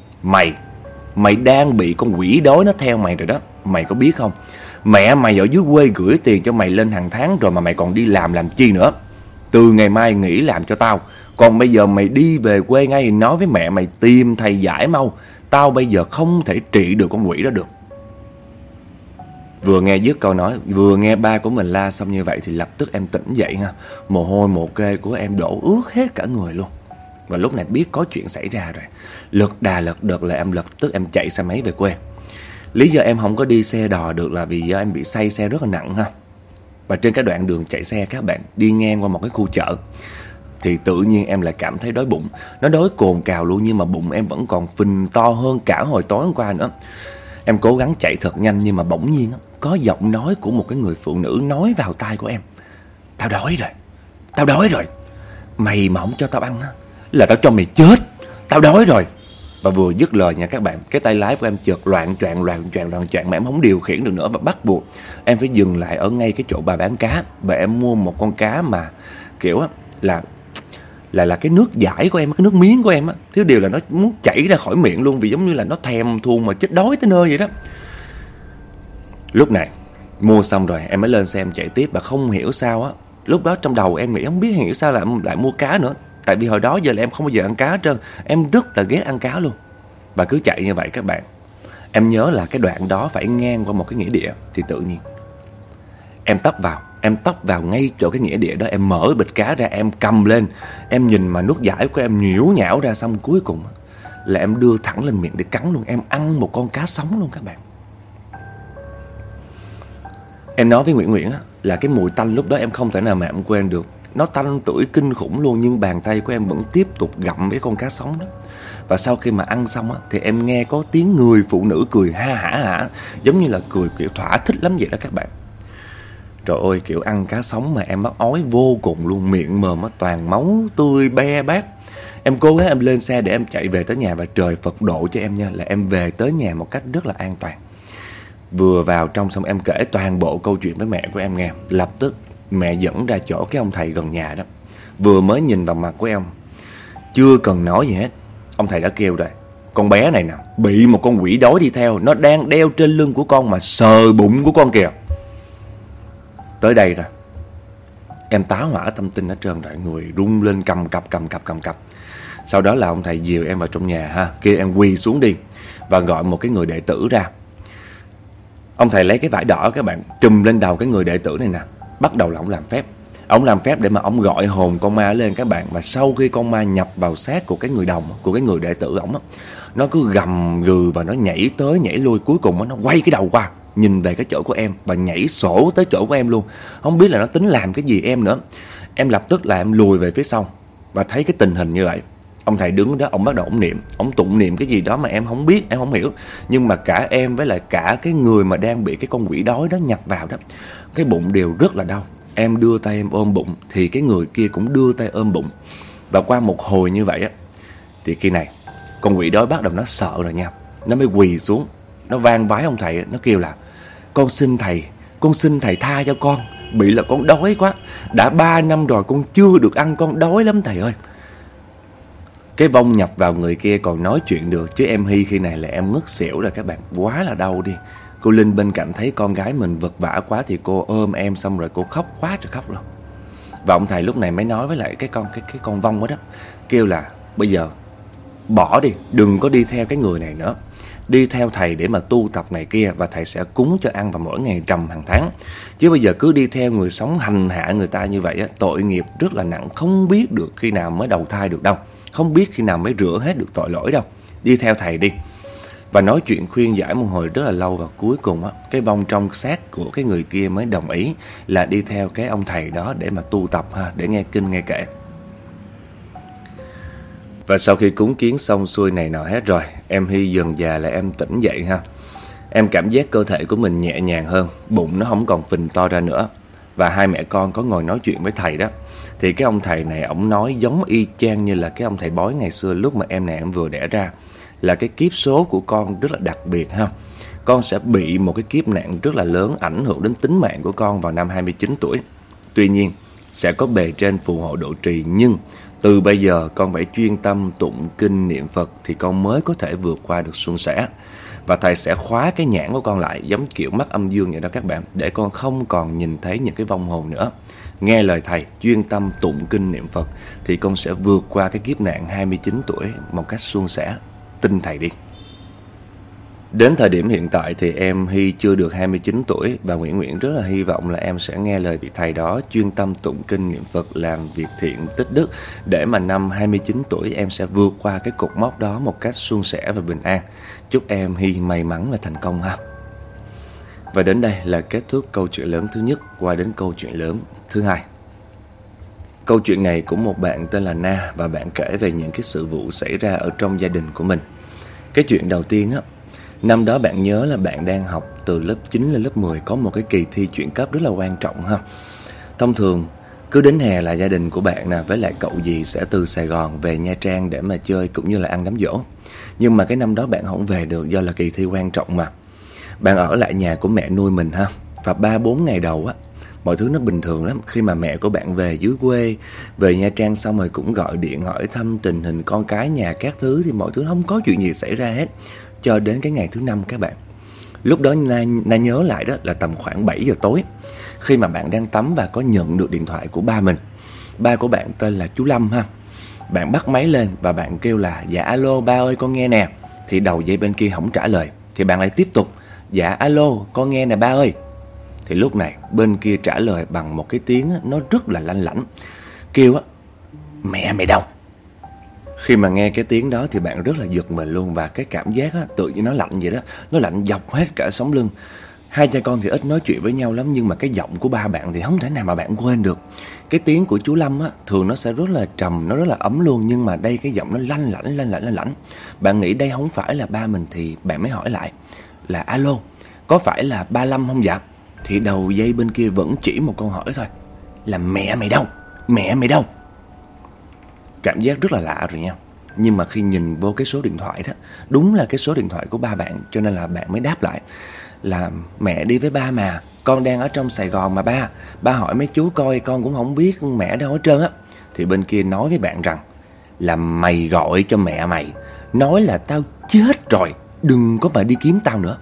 Mày đang bị con quỷ đói nó theo mày rồi đó. Mày có biết không? Mẹ mày ở dưới quê gửi tiền cho mày lên hàng tháng rồi mà mày còn đi làm chi nữa. Từ ngày mai nghỉ làm cho tao. Còn bây giờ mày đi về quê ngay, nói với mẹ mày tìm thầy giải mau. Tao bây giờ không thể trị được con quỷ đó được. Vừa nghe dứt câu nói, vừa nghe ba của mình la xong như vậy thì lập tức em tỉnh dậy ha. Mồ hôi mồ kê của em đổ ướt hết cả người luôn. Và lúc này biết có chuyện xảy ra rồi. Lật đà lật đật là em lập tức em chạy xe máy về quê. Lý do em không có đi xe đò được là vì do em bị say xe rất là nặng ha. Và trên cái đoạn đường chạy xe các bạn, đi ngang qua một cái khu chợ, thì tự nhiên em lại cảm thấy đói bụng. Nó đói cồn cào luôn, nhưng mà bụng em vẫn còn phình to hơn cả hồi tối hôm qua nữa. Em cố gắng chạy thật nhanh, nhưng mà bỗng nhiên có giọng nói của một cái người phụ nữ nói vào tai của em: Tao đói rồi. Mày mà không cho tao ăn là tao cho mày chết. Tao đói rồi. Và vừa dứt lời nha các bạn, cái tay lái của em chợt loạn choạng mà em không điều khiển được nữa. Và bắt buộc em phải dừng lại ở ngay cái chỗ bà bán cá. Và em mua một con cá mà kiểu là cái nước giải của em, cái nước miếng của em á, thiếu điều là nó muốn chảy ra khỏi miệng luôn, vì giống như là nó thèm thuồng mà chết đói tới nơi vậy đó. Lúc này mua xong rồi em mới lên xe em chạy tiếp. Và không hiểu sao á, lúc đó trong đầu em nghĩ không biết hiểu sao là em lại mua cá nữa. Tại vì hồi đó giờ là em không bao giờ ăn cá hết trơn. Em rất là ghét ăn cá luôn. Và cứ chạy như vậy các bạn, em nhớ là cái đoạn đó phải ngang qua một cái nghĩa địa. Thì tự nhiên em tấp vào ngay chỗ cái nghĩa địa đó. Em mở bịch cá ra, em cầm lên, em nhìn mà nước giải của em nhiễu nhão ra. Xong cuối cùng là em đưa thẳng lên miệng để cắn luôn. Em ăn một con cá sống luôn các bạn. Em nói với Nguyễn là cái mùi tanh lúc đó em không thể nào mà em quên được. Nó tanh tưởi kinh khủng luôn, nhưng bàn tay của em vẫn tiếp tục gặm với con cá sống đó. Và sau khi mà ăn xong thì em nghe có tiếng người phụ nữ cười ha hả, giống như là cười kiểu thỏa thích lắm vậy đó các bạn. Trời ơi, kiểu ăn cá sống mà em mắc ói vô cùng luôn. Miệng mồm toàn máu tươi be bét. Em cố gắng em lên xe để em chạy về tới nhà. Và trời Phật độ cho em nha, là em về tới nhà một cách rất là an toàn. Vừa vào trong xong em kể toàn bộ câu chuyện với mẹ của em nghe. Lập tức mẹ dẫn ra chỗ cái ông thầy gần nhà đó. Vừa mới nhìn vào mặt của em, chưa cần nói gì hết, ông thầy đã kêu rồi: Con bé này nè, bị một con quỷ đói đi theo. Nó đang đeo trên lưng của con mà sờ bụng của con kìa. Tới đây rồi em tá hỏa tâm tinh hết trơn rồi. Người rung lên cầm cập. Sau đó là ông thầy dìu em vào trong nhà ha, kêu em quỳ xuống đi. Và gọi một cái người đệ tử ra. Ông thầy lấy cái vải đỏ các bạn, trùm lên đầu cái người đệ tử này nè. Bắt đầu là ông làm phép. Ông làm phép để mà ông gọi hồn con ma lên các bạn. Và sau khi con ma nhập vào xác của cái người đồng, của cái người đệ tử ổng á, nó cứ gầm gừ và nó nhảy tới nhảy lui. Cuối cùng nó quay cái đầu qua nhìn về cái chỗ của em và nhảy sổ tới chỗ của em luôn. Không biết là nó tính làm cái gì em nữa. Em lập tức là em lùi về phía sau và thấy cái tình hình như vậy. Ông thầy đứng đó, ông bắt đầu ông niệm, ông tụng niệm cái gì đó mà em không biết, em không hiểu. Nhưng mà cả em với lại cả cái người mà đang bị cái con quỷ đói đó nhập vào đó, cái bụng đều rất là đau. Em đưa tay em ôm bụng thì cái người kia cũng đưa tay ôm bụng. Và qua một hồi như vậy á, thì khi này con quỷ đói bắt đầu nó sợ rồi nha. Nó mới quỳ xuống, nó van vái ông thầy, nó kêu là: con xin thầy tha cho con, bị là con đói quá. Đã 3 năm rồi con chưa được ăn, con đói lắm thầy ơi. Cái vong nhập vào người kia còn nói chuyện được, chứ em Hy khi này là em ngất xỉu rồi các bạn, quá là đau đi. Cô Linh bên cạnh thấy con gái mình vật vã quá thì cô ôm em xong rồi cô khóc quá trời khóc luôn. Và ông thầy lúc này mới nói với lại cái con vong đó, kêu là bây giờ bỏ đi, đừng có đi theo cái người này nữa. Đi theo thầy để mà tu tập này kia, và thầy sẽ cúng cho ăn vào mỗi ngày rằm hàng tháng. Chứ bây giờ cứ đi theo người sống hành hạ người ta như vậy á, tội nghiệp rất là nặng, không biết được khi nào mới đầu thai được đâu, không biết khi nào mới rửa hết được tội lỗi đâu. Đi theo thầy đi. Và nói chuyện khuyên giải một hồi rất là lâu, và cuối cùng á, cái vong trong xác của cái người kia mới đồng ý là đi theo cái ông thầy đó để mà tu tập ha, để nghe kinh nghe kệ. Và sau khi cúng kiến xong xuôi này nọ hết rồi, em Hy dần dà là em tỉnh dậy ha. Em cảm giác cơ thể của mình nhẹ nhàng hơn, bụng nó không còn phình to ra nữa. Và hai mẹ con có ngồi nói chuyện với thầy đó. Thì cái ông thầy này ổng nói giống y chang như là cái ông thầy bói ngày xưa lúc mà em này em vừa đẻ ra. Là cái kiếp số của con rất là đặc biệt ha. Con sẽ bị một cái kiếp nạn rất là lớn ảnh hưởng đến tính mạng của con vào năm 29 tuổi. Tuy nhiên sẽ có bề trên phù hộ độ trì, nhưng từ bây giờ con phải chuyên tâm tụng kinh niệm Phật thì con mới có thể vượt qua được suôn sẻ. Và thầy sẽ khóa cái nhãn của con lại giống kiểu mắt âm dương vậy đó các bạn, để con không còn nhìn thấy những cái vong hồn nữa. Nghe lời thầy, chuyên tâm tụng kinh niệm Phật thì con sẽ vượt qua cái kiếp nạn 29 tuổi một cách suôn sẻ. Tin thầy đi. Đến thời điểm hiện tại thì em Hy chưa được 29 tuổi và Nguyễn rất là hy vọng là em sẽ nghe lời vị thầy đó, chuyên tâm tụng kinh niệm Phật, làm việc thiện tích đức để mà năm 29 tuổi em sẽ vượt qua cái cột mốc đó một cách suôn sẻ và bình an. Chúc em Hy may mắn và thành công ha. Và đến đây là kết thúc câu chuyện lớn thứ nhất, qua đến câu chuyện lớn thứ hai. Câu chuyện này của một bạn tên là Na, và bạn kể về những cái sự vụ xảy ra ở trong gia đình của mình. Cái chuyện đầu tiên á, năm đó bạn nhớ là bạn đang học từ lớp 9 lên lớp 10, có một cái kỳ thi chuyển cấp rất là quan trọng ha. Thông thường cứ đến hè là gia đình của bạn nè với lại cậu dì sẽ từ Sài Gòn về Nha Trang để mà chơi cũng như là ăn đám giỗ. Nhưng mà cái năm đó bạn không về được do là kỳ thi quan trọng mà. Bạn ở lại nhà của mẹ nuôi mình ha. Và 3-4 ngày đầu á, mọi thứ nó bình thường lắm. Khi mà mẹ của bạn về dưới quê, về Nha Trang xong rồi cũng gọi điện hỏi thăm tình hình con cái nhà các thứ, thì mọi thứ không có chuyện gì xảy ra hết. Cho đến cái ngày thứ 5 các bạn. Lúc đó Na nhớ lại đó là tầm khoảng 7 giờ tối, khi mà bạn đang tắm và có nhận được điện thoại của ba mình. Ba của bạn tên là chú Lâm ha. Bạn bắt máy lên và bạn kêu là: dạ alo ba ơi, con nghe nè. Thì đầu dây bên kia không trả lời. Thì bạn lại tiếp tục: dạ alo, con nghe nè ba ơi. Thì lúc này bên kia trả lời bằng một cái tiếng nó rất là lanh lảnh, kêu á: mẹ mày đâu? Khi mà nghe cái tiếng đó thì bạn rất là giật mình luôn. Và cái cảm giác á, tự nhiên nó lạnh vậy đó, nó lạnh dọc hết cả sống lưng. Hai cha con thì ít nói chuyện với nhau lắm, nhưng mà cái giọng của ba bạn thì không thể nào mà bạn quên được. Cái tiếng của chú Lâm á, thường nó sẽ rất là trầm, nó rất là ấm luôn. Nhưng mà đây cái giọng nó lanh lảnh. Bạn nghĩ đây không phải là ba mình thì bạn mới hỏi lại là: alo, có phải là ba Lâm không dạ? Thì đầu dây bên kia vẫn chỉ một câu hỏi thôi, là mẹ mày đâu? Mẹ mày đâu? Cảm giác rất là lạ rồi nha. Nhưng mà khi nhìn vô cái số điện thoại đó, đúng là cái số điện thoại của ba bạn, cho nên là bạn mới đáp lại là: mẹ đi với ba mà, con đang ở trong Sài Gòn mà ba. Ba hỏi mấy chú coi, con cũng không biết mẹ đâu hết trơn á. Thì bên kia nói với bạn rằng là: mày gọi cho mẹ mày, nói là tao chết rồi, đừng có mà đi kiếm tao nữa.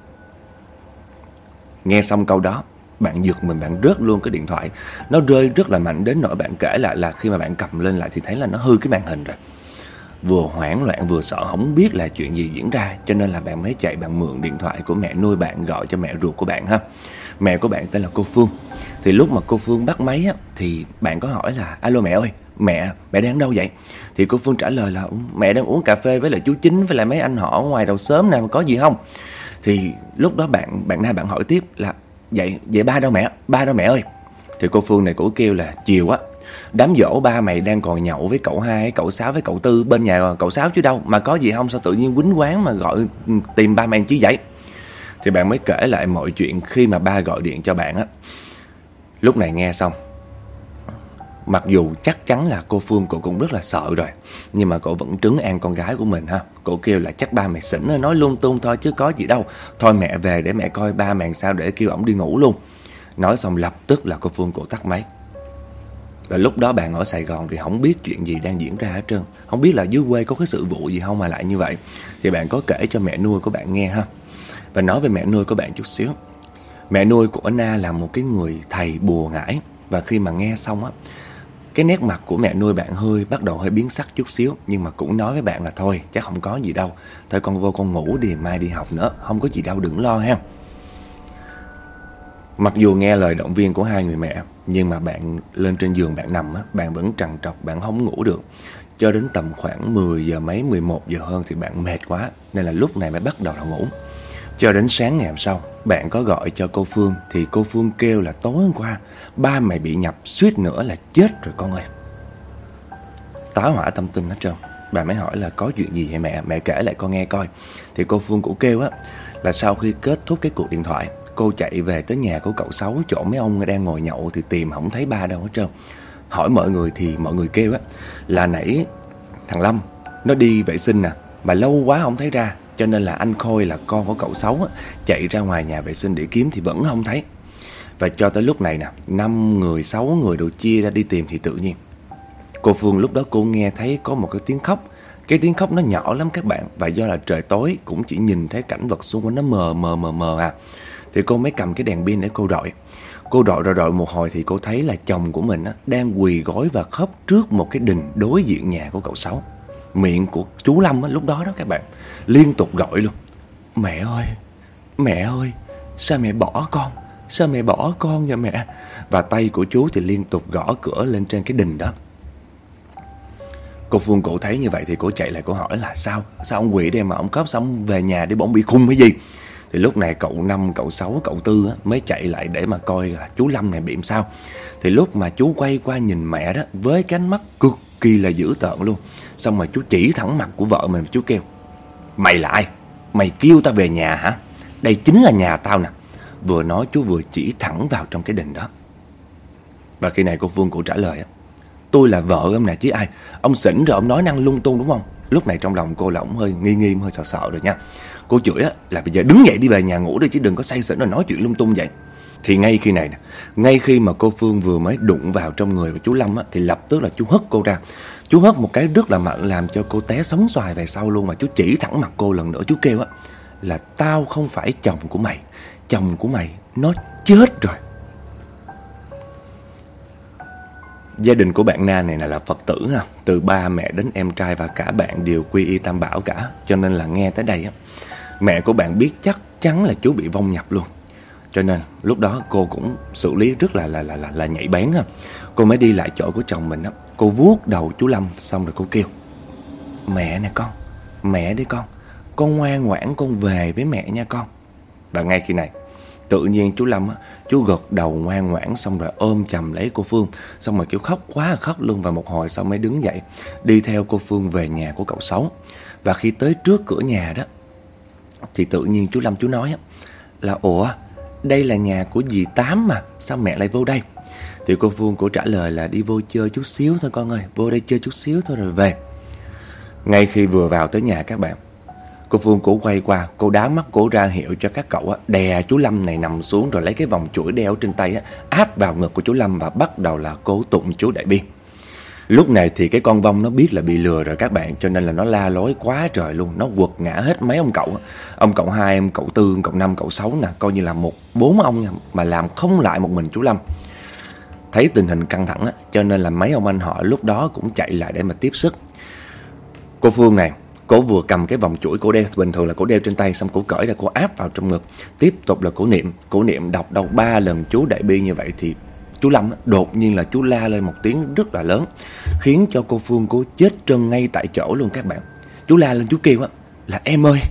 Nghe xong câu đó, bạn giật mình, bạn rớt luôn cái điện thoại. Nó rơi rất là mạnh đến nỗi bạn kể lại là khi mà bạn cầm lên lại thì thấy là nó hư cái màn hình rồi. Vừa hoảng loạn vừa sợ không biết là chuyện gì diễn ra, cho nên là bạn mới chạy bạn mượn điện thoại của mẹ nuôi bạn gọi cho mẹ ruột của bạn ha. Mẹ của bạn tên là cô Phương. Thì lúc mà cô Phương bắt máy á, thì bạn có hỏi là: alo mẹ ơi, mẹ đang đâu vậy? Thì cô Phương trả lời là: mẹ đang uống cà phê với lại chú Chính với lại mấy anh họ ở ngoài đầu xóm nè, có gì không? Thì lúc đó bạn Na bạn hỏi tiếp là vậy ba đâu mẹ? Ba đâu mẹ ơi? Thì cô Phương này cổ kêu là chiều á, đám giỗ ba mày đang còn nhậu với cậu Hai, cậu Sáu với cậu Tư bên nhà cậu Sáu chứ đâu, mà có gì không, sao tự nhiên quýnh quán mà gọi tìm ba mày chứ vậy? Thì bạn mới kể lại mọi chuyện khi mà ba gọi điện cho bạn á. Lúc này nghe xong, mặc dù chắc chắn là cô Phương cổ cũng rất là sợ rồi, nhưng mà cổ vẫn trấn an con gái của mình ha. Cổ kêu là chắc ba mày xỉn nói lung tung thôi chứ có gì đâu. Thôi mẹ về để mẹ coi ba mày sao để kêu ổng đi ngủ luôn. Nói xong lập tức là cô Phương cổ tắt máy. Và lúc đó bạn ở Sài Gòn thì không biết chuyện gì đang diễn ra hết trơn, không biết là dưới quê có cái sự vụ gì không mà lại như vậy. Thì bạn có kể cho mẹ nuôi của bạn nghe ha. Và nói về mẹ nuôi của bạn chút xíu. Mẹ nuôi của Na là một cái người thầy bùa ngải. Và khi mà nghe xong á, cái nét mặt của mẹ nuôi bạn bắt đầu hơi biến sắc chút xíu. Nhưng mà cũng nói với bạn là thôi chắc không có gì đâu, thôi con vô con ngủ đi, mai đi học nữa, không có gì đâu, đừng lo ha. Mặc dù nghe lời động viên của hai người mẹ, nhưng mà bạn lên trên giường bạn nằm á, bạn vẫn trằn trọc, bạn không ngủ được. Cho đến tầm khoảng 10 giờ mấy, 11 giờ hơn thì bạn mệt quá, nên là lúc này mới bắt đầu là ngủ. Cho đến sáng ngày hôm sau, bạn có gọi cho cô Phương, thì cô Phương kêu là tối hôm qua ba mày bị nhập suýt nữa là chết rồi con ơi. Tá hỏa tâm tinh hết trơn. Bà mới hỏi là có chuyện gì vậy mẹ, mẹ kể lại con nghe coi. Thì cô Phương cũng kêu á là sau khi kết thúc cái cuộc điện thoại, cô chạy về tới nhà của cậu Sáu, chỗ mấy ông đang ngồi nhậu thì tìm không thấy ba đâu hết trơn. Hỏi mọi người thì mọi người kêu á là nãy thằng Lâm nó đi vệ sinh nè, mà lâu quá không thấy ra, cho nên là anh Khôi là con của cậu Sáu á, chạy ra ngoài nhà vệ sinh để kiếm thì vẫn không thấy. Và cho tới lúc này nè, 5 người, 6 người đều chia ra đi tìm thì tự nhiên cô Phương lúc đó cô nghe thấy có một cái tiếng khóc. Cái tiếng khóc nó nhỏ lắm các bạn, và do là trời tối cũng chỉ nhìn thấy cảnh vật xung quanh nó mờ à. Thì cô mới cầm cái đèn pin để cô rọi. Cô rọi một hồi thì cô thấy là chồng của mình á, đang quỳ gối và khóc trước một cái đình đối diện nhà của cậu Sáu. Miệng của chú Lâm á, lúc đó các bạn liên tục gọi luôn: Mẹ ơi, sao mẹ bỏ con? Sao mẹ bỏ con vậy mẹ? Và tay của chú thì liên tục gõ cửa lên trên cái đình đó. Cô Phương cổ thấy như vậy thì cổ chạy lại, cổ hỏi là sao ông quỷ đây mà ông khóc, sao ông về nhà để bọn bị khùng hay gì? Thì lúc này cậu Năm, cậu Sáu, cậu Tư á, mới chạy lại để mà coi là chú Lâm này bị sao. Thì lúc mà chú quay qua nhìn mẹ đó với cái ánh mắt cực kỳ là dữ tợn luôn. Xong mà chú chỉ thẳng mặt của vợ mình, chú kêu: Mày là ai? Mày kêu tao về nhà hả? Đây chính là nhà tao nè. Vừa nói chú vừa chỉ thẳng vào trong cái đình đó. Và khi này cô Phương cổ trả lời: Tôi là vợ ông nè chứ ai. Ông xỉn rồi ông nói năng lung tung đúng không? Lúc này trong lòng cô là ông hơi nghi hơi sợ rồi nha. Cô chửi là bây giờ đứng dậy đi về nhà ngủ đi, chứ đừng có say xỉn rồi nói chuyện lung tung vậy. Thì ngay khi này nè, ngay khi mà cô Phương vừa mới đụng vào trong người của chú Lâm á, thì lập tức là chú hất cô ra. Chú hất một cái rất là mạnh làm cho cô té sóng xoài về sau luôn. Mà chú chỉ thẳng mặt cô lần nữa, chú kêu là tao không phải chồng của mày. Chồng của mày nó chết rồi. Gia đình của bạn Na này là Phật tử ha. Từ ba mẹ đến em trai và cả bạn đều quy y Tam Bảo cả. Cho nên là nghe tới đây á, mẹ của bạn biết chắc chắn là chú bị vong nhập luôn. Cho nên lúc đó cô cũng xử lý rất là nhạy bén ha. Cô mới đi lại chỗ của chồng mình á. Cô vuốt đầu chú Lâm xong rồi cô kêu: Mẹ nè con, mẹ đi con ngoan ngoãn con về với mẹ nha con. Và ngay khi này tự nhiên chú Lâm á, chú gật đầu ngoan ngoãn xong rồi ôm chầm lấy cô Phương. Xong rồi chú khóc quá khóc luôn. Và một hồi sau mới đứng dậy đi theo cô Phương về nhà của cậu Sáu. Và khi tới trước cửa nhà đó thì tự nhiên chú Lâm chú nói á, là ủa đây là nhà của dì Tám mà, sao mẹ lại vô đây? Thì cô Phương cô trả lời là đi vô chơi chút xíu thôi con ơi, vô đây chơi chút xíu thôi rồi về. Ngay khi vừa vào tới nhà các bạn, cô Phương cổ quay qua, cô đá mắt cổ ra hiệu cho các cậu á, đè chú Lâm này nằm xuống, rồi lấy cái vòng chuỗi đeo trên tay á, áp vào ngực của chú Lâm và bắt đầu là cố tụng chú Đại Bi. Lúc này thì cái con vong nó biết là bị lừa rồi các bạn, cho nên là nó la lối quá trời luôn. Nó quật ngã hết mấy ông cậu. Ông cậu Hai, ông cậu Tư, ông cậu Năm, cậu Sáu nè, coi như là 4 ông nha, mà làm không lại một mình chú Lâm. Thấy tình hình căng thẳng á, cho nên là mấy ông anh họ lúc đó cũng chạy lại để mà tiếp sức. Cô Phương này, cô vừa cầm cái vòng chuỗi cổ đeo, bình thường là cổ đeo trên tay, xong cổ cởi ra cổ áp vào trong ngực. Tiếp tục là cổ niệm đọc đâu 3 lần chú Đại Bi như vậy thì chú Lâm đột nhiên là chú la lên một tiếng rất là lớn, khiến cho cô Phương cô chết chân ngay tại chỗ luôn các bạn. Chú la lên chú kêu là em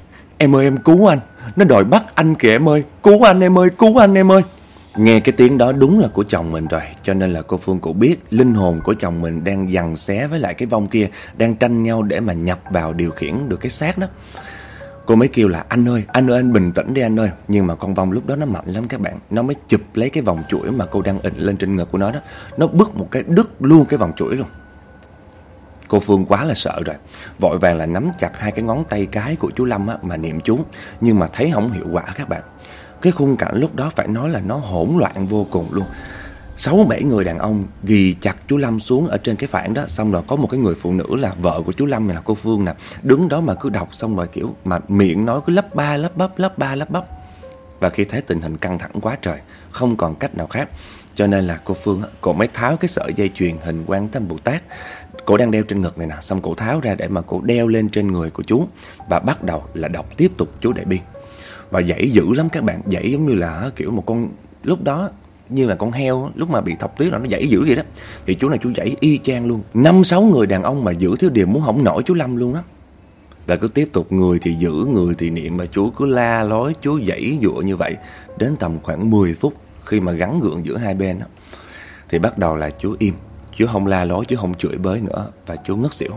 Em ơi em cứu anh, nó đòi bắt anh kìa em ơi, cứu anh em ơi, cứu anh em ơi. Nghe cái tiếng đó đúng là của chồng mình rồi, cho nên là cô Phương cũng biết linh hồn của chồng mình đang giằng xé với lại cái vong kia, đang tranh nhau để mà nhập vào điều khiển được cái xác đó. Cô mới kêu là anh ơi anh bình tĩnh đi anh ơi. Nhưng mà con vong lúc đó nó mạnh lắm các bạn. Nó mới chụp lấy cái vòng chuỗi mà cô đang ịnh lên trên ngực của nó đó. Nó bứt một cái đứt luôn cái vòng chuỗi luôn. Cô Phương quá là sợ rồi, vội vàng là nắm chặt hai cái ngón tay cái của chú Lâm á, mà niệm chú. Nhưng mà thấy không hiệu quả các bạn. Cái khung cảnh lúc đó phải nói là nó hỗn loạn vô cùng luôn. 6-7 người đàn ông ghì chặt chú Lâm xuống ở trên cái phản đó. Xong rồi có một cái người phụ nữ là vợ của chú Lâm này là cô Phương nè, đứng đó mà cứ đọc, xong rồi kiểu mà miệng nói cứ lắp ba lắp bắp. Và khi thấy tình hình căng thẳng quá trời, không còn cách nào khác, cho nên là cô Phương cô mới tháo cái sợi dây chuyền hình Quan Tâm Bồ Tát cô đang đeo trên ngực này nè, xong cô tháo ra để mà cô đeo lên trên người của chú. Và bắt đầu là đọc tiếp tục chú Đại Bi. Và dãy dữ lắm các bạn, dãy giống như là kiểu một con, lúc đó như là con heo lúc mà bị thọc tuyết là nó dãy dữ vậy đó. Thì chú này chú dãy y chang luôn. 5-6 người đàn ông mà giữ thiếu điều muốn không nổi chú Lâm luôn á. Và cứ tiếp tục người thì giữ, người thì niệm, mà chú cứ la lối, chú dãy dụa như vậy. Đến tầm khoảng 10 phút khi mà gắn gượng giữa hai bên đó, thì bắt đầu là chú im. Chú không la lối, chú không chửi bới nữa, và chú ngất xỉu.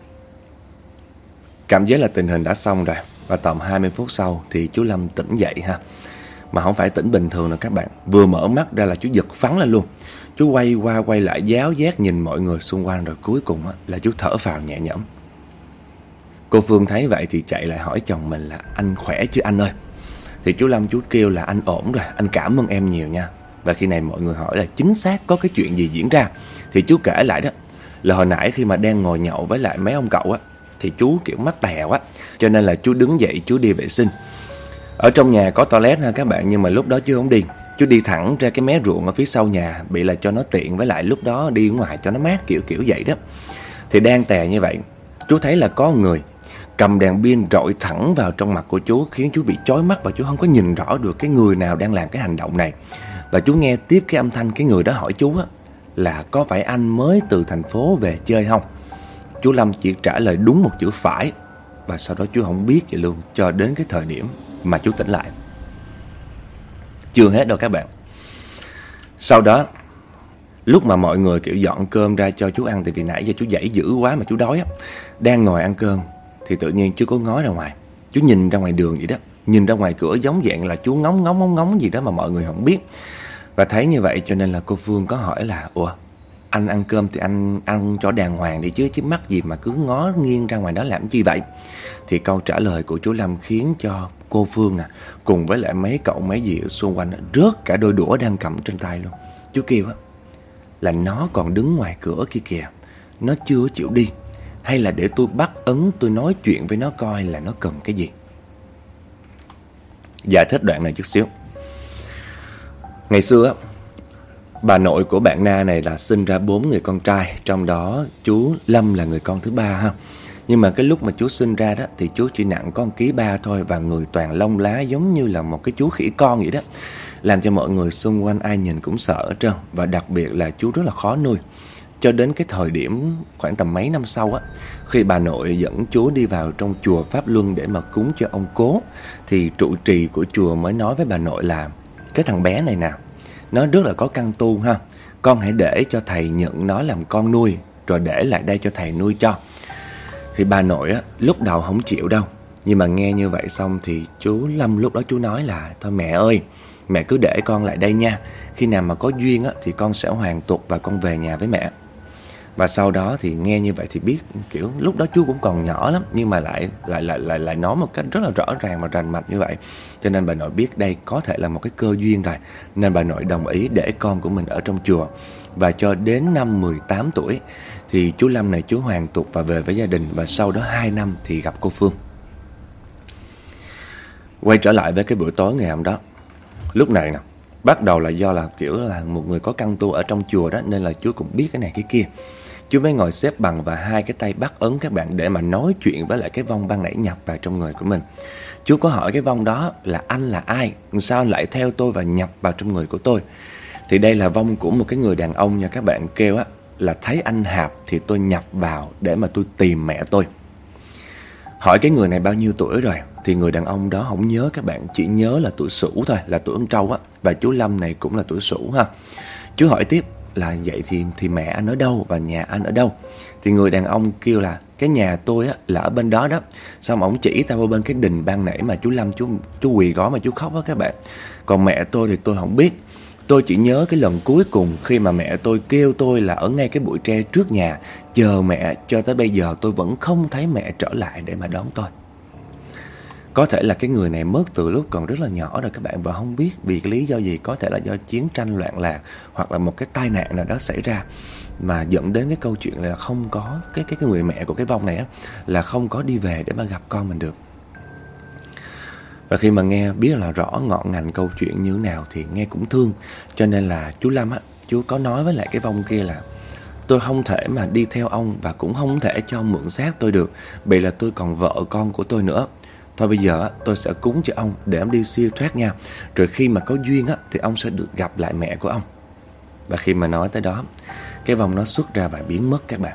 Cảm giác là tình hình đã xong rồi. Và tầm 20 phút sau thì chú Lâm tỉnh dậy ha. Mà không phải tỉnh bình thường nữa các bạn. Vừa mở mắt ra là chú giật phắn lên luôn. Chú quay qua quay lại giáo giác nhìn mọi người xung quanh. Rồi cuối cùng là chú thở phào nhẹ nhõm. Cô Phương thấy vậy thì chạy lại hỏi chồng mình là anh khỏe chứ anh ơi. Thì chú Lâm chú kêu là anh ổn rồi, anh cảm ơn em nhiều nha. Và khi này mọi người hỏi là chính xác có cái chuyện gì diễn ra, thì chú kể lại đó là hồi nãy khi mà đang ngồi nhậu với lại mấy ông cậu á, thì chú kiểu mắc tèo á, cho nên là chú đứng dậy chú đi vệ sinh. Ở trong nhà có toilet ha các bạn, nhưng mà lúc đó chú không đi. Chú đi thẳng ra cái mé ruộng ở phía sau nhà, bị là cho nó tiện, với lại lúc đó đi ngoài cho nó mát, kiểu vậy đó. Thì đang tè như vậy, chú thấy là có người cầm đèn pin rọi thẳng vào trong mặt của chú, khiến chú bị chói mắt và chú không có nhìn rõ được cái người nào đang làm cái hành động này. Và chú nghe tiếp cái âm thanh cái người đó hỏi chú á, là có phải anh mới từ thành phố về chơi không? Chú Lâm chỉ trả lời đúng một chữ phải. Và sau đó chú không biết vậy luôn, cho đến cái thời điểm mà chú tỉnh lại. Chưa hết đâu các bạn. Sau đó, lúc mà mọi người kiểu dọn cơm ra cho chú ăn, tại vì nãy giờ chú dãy dữ quá mà chú đói á, đang ngồi ăn cơm thì tự nhiên chú có ngó ra ngoài. Chú nhìn ra ngoài đường vậy đó, nhìn ra ngoài cửa giống dạng là chú ngóng gì đó mà mọi người không biết. Và thấy như vậy cho nên là cô Phương có hỏi là ủa, anh ăn cơm thì anh ăn cho đàng hoàng đi chứ mắc gì mà cứ ngó nghiêng ra ngoài đó làm chi vậy? Thì câu trả lời của chú Lâm khiến cho cô Phương nè, cùng với lại mấy cậu mấy dì ở xung quanh rớt cả đôi đũa đang cầm trên tay luôn. Chú kêu á là nó còn đứng ngoài cửa kia kìa, nó chưa chịu đi. Hay là để tôi bắt ấn, tôi nói chuyện với nó coi là nó cần cái gì. Giải thích đoạn này chút xíu. Ngày xưa á, bà nội của bạn Na này là sinh ra 4 người con trai, trong đó chú Lâm là người con thứ 3 ha. Nhưng mà cái lúc mà chú sinh ra đó thì chú chỉ nặng có 1,3 kg thôi, và người toàn lông lá giống như là một cái chú khỉ con vậy đó, làm cho mọi người xung quanh ai nhìn cũng sợ hết trơn. Và đặc biệt là chú rất là khó nuôi. Cho đến cái thời điểm khoảng tầm mấy năm sau á, khi bà nội dẫn chú đi vào trong chùa Pháp Luân để mà cúng cho ông cố, thì trụ trì của chùa mới nói với bà nội là cái thằng bé này nè, nó rất là có căn tu ha, con hãy để cho thầy nhận nó làm con nuôi, rồi để lại đây cho thầy nuôi cho. Thì bà nội á, lúc đầu không chịu đâu. Nhưng mà nghe như vậy xong thì chú Lâm lúc đó chú nói là thôi mẹ ơi, mẹ cứ để con lại đây nha. Khi nào mà có duyên á, thì con sẽ hoàn tục và con về nhà với mẹ. Và sau đó thì nghe như vậy thì biết kiểu lúc đó chú cũng còn nhỏ lắm, nhưng mà lại nói một cách rất là rõ ràng và rành mạch như vậy. Cho nên bà nội biết đây có thể là một cái cơ duyên rồi, nên bà nội đồng ý để con của mình ở trong chùa. Và cho đến năm 18 tuổi thì chú Lâm này chú hoàn tục và về với gia đình. Và sau đó 2 năm thì gặp cô Phương. Quay trở lại với cái bữa tối ngày hôm đó. Lúc này nè, bắt đầu là do là kiểu là một người có căn tu ở trong chùa đó, nên là chú cũng biết cái này cái kia. Chú mới ngồi xếp bằng và hai cái tay bắt ấn các bạn, để mà nói chuyện với lại cái vong ban nãy nhập vào trong người của mình. Chú có hỏi cái vong đó là anh là ai, sao anh lại theo tôi và nhập vào trong người của tôi. Thì đây là vong của một cái người đàn ông nha các bạn, kêu á là thấy anh Hạp thì tôi nhập vào để mà tôi tìm mẹ tôi. Hỏi cái người này bao nhiêu tuổi rồi thì người đàn ông đó không nhớ các bạn, chỉ nhớ là tuổi Sửu thôi, là tuổi con trâu á. Và chú Lâm này cũng là tuổi Sửu ha. Chú hỏi tiếp là vậy thì mẹ anh ở đâu và nhà anh ở đâu? Thì người đàn ông kêu là cái nhà tôi á là ở bên đó đó. Xong ổng chỉ tao qua bên cái đình ban nãy mà chú Lâm chú quỳ gối mà chú khóc á các bạn. Còn mẹ tôi thì tôi không biết. Tôi chỉ nhớ cái lần cuối cùng khi mà mẹ tôi kêu tôi là ở ngay cái bụi tre trước nhà chờ mẹ, cho tới bây giờ tôi vẫn không thấy mẹ trở lại để mà đón tôi. Có thể là cái người này mất từ lúc còn rất là nhỏ rồi các bạn, và không biết vì cái lý do gì, có thể là do chiến tranh loạn lạc hoặc là một cái tai nạn nào đó xảy ra mà dẫn đến cái câu chuyện là không có cái người mẹ của cái vong này á, là không có đi về để mà gặp con mình được. Và khi mà nghe biết là rõ ngọn ngành câu chuyện như thế nào thì nghe cũng thương. Cho nên là chú Lâm á, chú có nói với lại cái vong kia là tôi không thể mà đi theo ông và cũng không thể cho ông mượn xác tôi được, vì là tôi còn vợ con của tôi nữa. Thôi bây giờ á, tôi sẽ cúng cho ông để ông đi siêu thoát nha. Rồi khi mà có duyên á, thì ông sẽ được gặp lại mẹ của ông. Và khi mà nói tới đó, cái vong nó xuất ra và biến mất các bạn.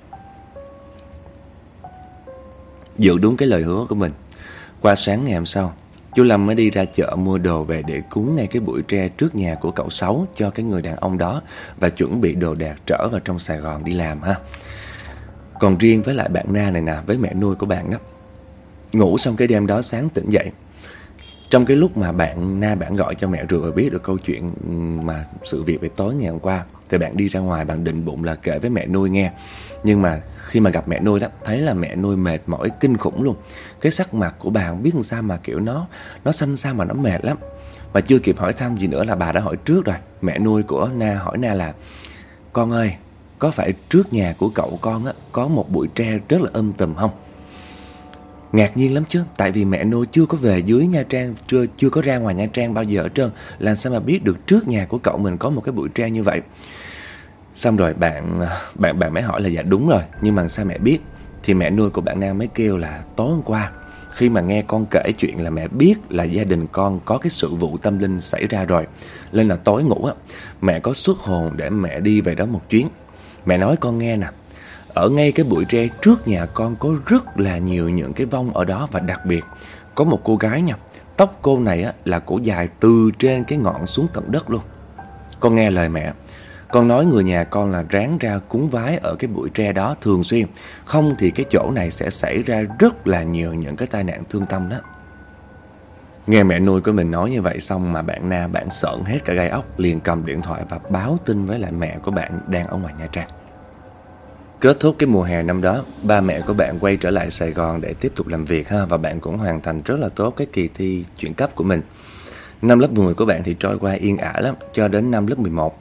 Giữ đúng cái lời hứa của mình. Qua sáng ngày hôm sau, chú Lâm mới đi ra chợ mua đồ về để cúng ngay cái bụi tre trước nhà của cậu Sáu cho cái người đàn ông đó, và chuẩn bị đồ đạc trở vào trong Sài Gòn đi làm ha. Còn riêng với lại bạn Na này nè, với mẹ nuôi của bạn đó, ngủ xong cái đêm đó sáng tỉnh dậy. Trong cái lúc mà bạn Na bạn gọi cho mẹ rượu và biết được câu chuyện mà sự việc về tối ngày hôm qua, thì bạn đi ra ngoài, bạn định bụng là kể với mẹ nuôi nghe. Nhưng mà khi mà gặp mẹ nuôi đó, thấy là mẹ nuôi mệt mỏi kinh khủng luôn. Cái sắc mặt của bà không biết làm sao mà kiểu nó xanh xao mà nó mệt lắm. Và chưa kịp hỏi thăm gì nữa là bà đã hỏi trước rồi. Mẹ nuôi của Na hỏi Na là: con ơi, có phải trước nhà của cậu con á có một bụi tre rất là tùm không? Ngạc nhiên lắm chứ, tại vì mẹ nuôi chưa có về dưới Nha Trang, chưa có ra ngoài Nha Trang bao giờ hết trơn, làm sao mà biết được trước nhà của cậu mình có một cái bụi tre như vậy. Xong rồi bạn mới hỏi là dạ đúng rồi, nhưng mà sao mẹ biết? Thì mẹ nuôi của bạn Nam mới kêu là tối hôm qua, khi mà nghe con kể chuyện là mẹ biết là gia đình con có cái sự vụ tâm linh xảy ra rồi, nên là tối ngủ á, mẹ có xuất hồn để mẹ đi về đó một chuyến. Mẹ nói con nghe nè, ở ngay cái bụi tre trước nhà con có rất là nhiều những cái vong ở đó, và đặc biệt có một cô gái nha, tóc cô này á là cổ dài từ trên cái ngọn xuống tận đất luôn. Con nghe lời mẹ, con nói người nhà con là ráng ra cúng vái ở cái bụi tre đó thường xuyên, không thì cái chỗ này sẽ xảy ra rất là nhiều những cái tai nạn thương tâm đó. Nghe mẹ nuôi của mình nói như vậy xong mà bạn Na bạn sợn hết cả gai ốc, liền cầm điện thoại và báo tin với lại mẹ của bạn đang ở ngoài Nha Trang. Kết thúc cái mùa hè năm đó, ba mẹ của bạn quay trở lại Sài Gòn để tiếp tục làm việc ha, và bạn cũng hoàn thành rất là tốt cái kỳ thi chuyển cấp của mình. Năm lớp 10 của bạn thì trôi qua yên ả lắm, cho đến năm lớp 11.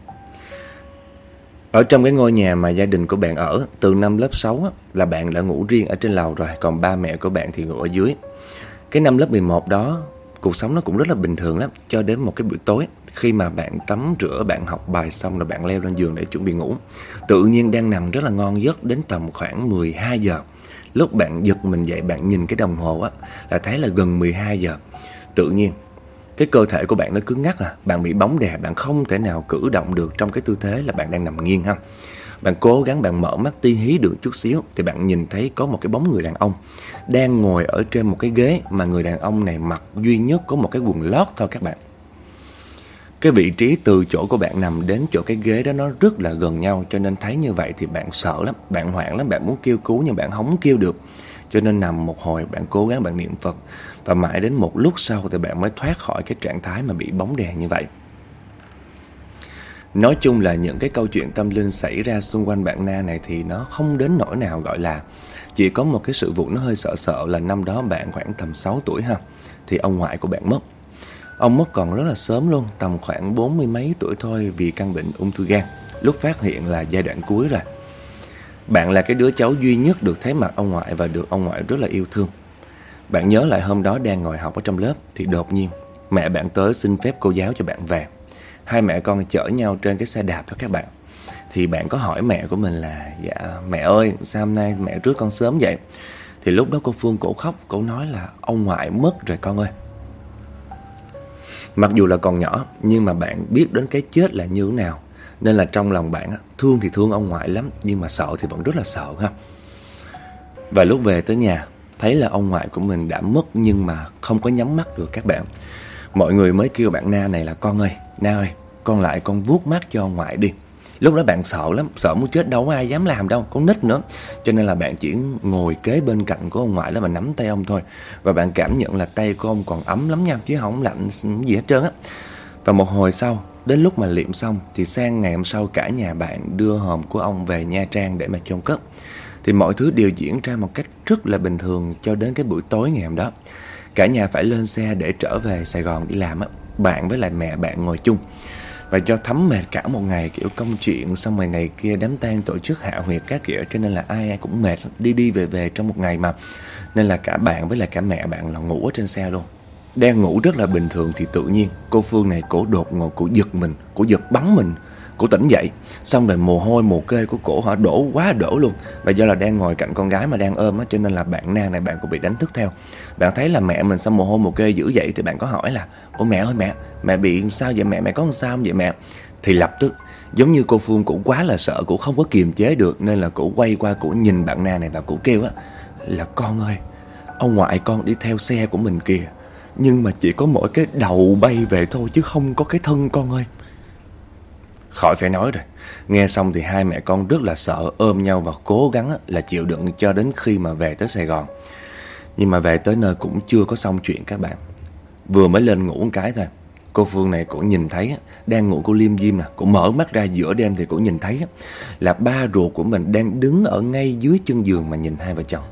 Ở trong cái ngôi nhà mà gia đình của bạn ở, từ năm lớp 6 á, là bạn đã ngủ riêng ở trên lầu rồi, còn ba mẹ của bạn thì ngủ ở dưới. Cái năm lớp 11 đó, cuộc sống nó cũng rất là bình thường lắm, cho đến một cái buổi tối, khi mà bạn tắm rửa, bạn học bài xong rồi bạn leo lên giường để chuẩn bị ngủ. Tự nhiên đang nằm rất là ngon giấc đến tầm khoảng 12 giờ. Lúc bạn giật mình dậy, bạn nhìn cái đồng hồ á, là thấy là gần 12 giờ. Tự nhiên, cái cơ thể của bạn nó cứng ngắc bạn bị bóng đè, bạn không thể nào cử động được trong cái tư thế là bạn đang nằm nghiêng ha. Bạn cố gắng bạn mở mắt tí hí được chút xíu thì bạn nhìn thấy có một cái bóng người đàn ông đang ngồi ở trên một cái ghế, mà người đàn ông này mặc duy nhất có một cái quần lót thôi các bạn. Cái vị trí từ chỗ của bạn nằm đến chỗ cái ghế đó nó rất là gần nhau, cho nên thấy như vậy thì bạn sợ lắm, bạn hoảng lắm, bạn muốn kêu cứu nhưng bạn không kêu được. Cho nên nằm một hồi, bạn cố gắng bạn niệm Phật, và mãi đến một lúc sau thì bạn mới thoát khỏi cái trạng thái mà bị bóng đè như vậy. Nói chung là những cái câu chuyện tâm linh xảy ra xung quanh bạn Na này thì nó không đến nỗi nào gọi là, chỉ có một cái sự vụ nó hơi sợ sợ là năm đó bạn khoảng tầm 6 tuổi ha, thì ông ngoại của bạn mất. Ông mất còn rất là sớm luôn, tầm khoảng 40 mấy tuổi thôi, vì căn bệnh ung thư gan, lúc phát hiện là giai đoạn cuối rồi. Bạn là cái đứa cháu duy nhất được thấy mặt ông ngoại và được ông ngoại rất là yêu thương. Bạn nhớ lại hôm đó đang ngồi học ở trong lớp thì đột nhiên mẹ bạn tới xin phép cô giáo cho bạn về. Hai mẹ con chở nhau trên cái xe đạp đó các bạn. Thì bạn có hỏi mẹ của mình là: dạ mẹ ơi, sao hôm nay mẹ rước con sớm vậy? Thì lúc đó cô Phương cổ khóc, cổ nói là ông ngoại mất rồi con ơi. Mặc dù là còn nhỏ, nhưng mà bạn biết đến cái chết là như thế nào, nên là trong lòng bạn thương thì thương ông ngoại lắm, nhưng mà sợ thì vẫn rất là sợ ha. Và lúc về tới nhà, thấy là ông ngoại của mình đã mất nhưng mà không có nhắm mắt được các bạn. Mọi người mới kêu bạn Na này là con ơi, Na ơi, con lại con vuốt mắt cho ông ngoại đi. Lúc đó bạn sợ lắm, sợ muốn chết, đâu có ai dám làm đâu, con nít nữa. Cho nên là bạn chỉ ngồi kế bên cạnh của ông ngoại đó và nắm tay ông thôi. Và bạn cảm nhận là tay của ông còn ấm lắm nha, chứ không lạnh gì hết trơn á. Và một hồi sau, đến lúc mà liệm xong thì sang ngày hôm sau cả nhà bạn đưa hòm của ông về Nha Trang để mà chôn cất. Thì mọi thứ đều diễn ra một cách rất là bình thường cho đến cái buổi tối ngày hôm đó. Cả nhà phải lên xe để trở về Sài Gòn đi làm á. Bạn với lại mẹ bạn ngồi chung. Và do thấm mệt cả một ngày kiểu công chuyện, xong rồi ngày kia đám tang tổ chức hạ huyệt các kiểu, cho nên là ai cũng mệt, đi về trong một ngày mà. Nên là cả bạn với lại cả mẹ bạn là ngủ ở trên xe luôn. Đang ngủ rất là bình thường thì tự nhiên cô Phương này cổ đột ngột, cổ giật mình, cổ giật bắn mình. Cổ tỉnh dậy, xong rồi mồ hôi mồ kê của cổ họ đổ quá đổ luôn. Và do là đang ngồi cạnh con gái mà đang ôm á, cho nên là bạn Na này bạn cũng bị đánh thức theo. Bạn thấy là mẹ mình xong mồ hôi mồ kê dữ vậy thì bạn có hỏi là: ôi mẹ ơi mẹ bị sao vậy mẹ có sao không vậy mẹ? Thì lập tức giống như cô Phương cổ quá là sợ, cổ không có kiềm chế được, nên là cổ quay qua cổ nhìn bạn Na này và cổ kêu á là: con ơi, ông ngoại con đi theo xe của mình kìa, nhưng mà chỉ có mỗi cái đầu bay về thôi chứ không có cái thân con ơi. Khỏi phải nói rồi. Nghe xong thì hai mẹ con rất là sợ, ôm nhau và cố gắng là chịu đựng cho đến khi mà về tới Sài Gòn. Nhưng mà về tới nơi cũng chưa có xong chuyện các bạn. Vừa mới lên ngủ một cái thôi, cô Phương này cổ nhìn thấy, đang ngủ cô liêm diêm nè, cổ mở mắt ra giữa đêm thì cổ nhìn thấy là ba ruột của mình đang đứng ở ngay dưới chân giường mà nhìn hai vợ chồng.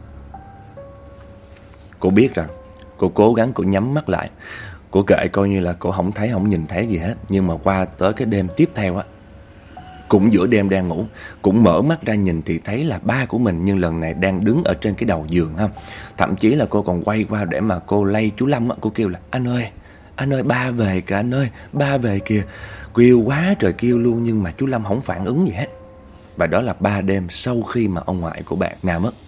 Cô biết rằng, cô cố gắng cô nhắm mắt lại, cô kệ coi như là cô không thấy không nhìn thấy gì hết. Nhưng mà qua tới cái đêm tiếp theo á, cũng giữa đêm đang ngủ, cũng mở mắt ra nhìn thì thấy là ba của mình, nhưng lần này đang đứng ở trên cái đầu giường ha. Thậm chí là cô còn quay qua để mà cô lay chú Lâm á, cô kêu là: anh ơi ba về kìa, anh ơi ba về kìa. Kêu quá trời kêu luôn, nhưng mà chú Lâm không phản ứng gì hết. Và đó là 3 đêm sau khi mà ông ngoại của bạn Na mất.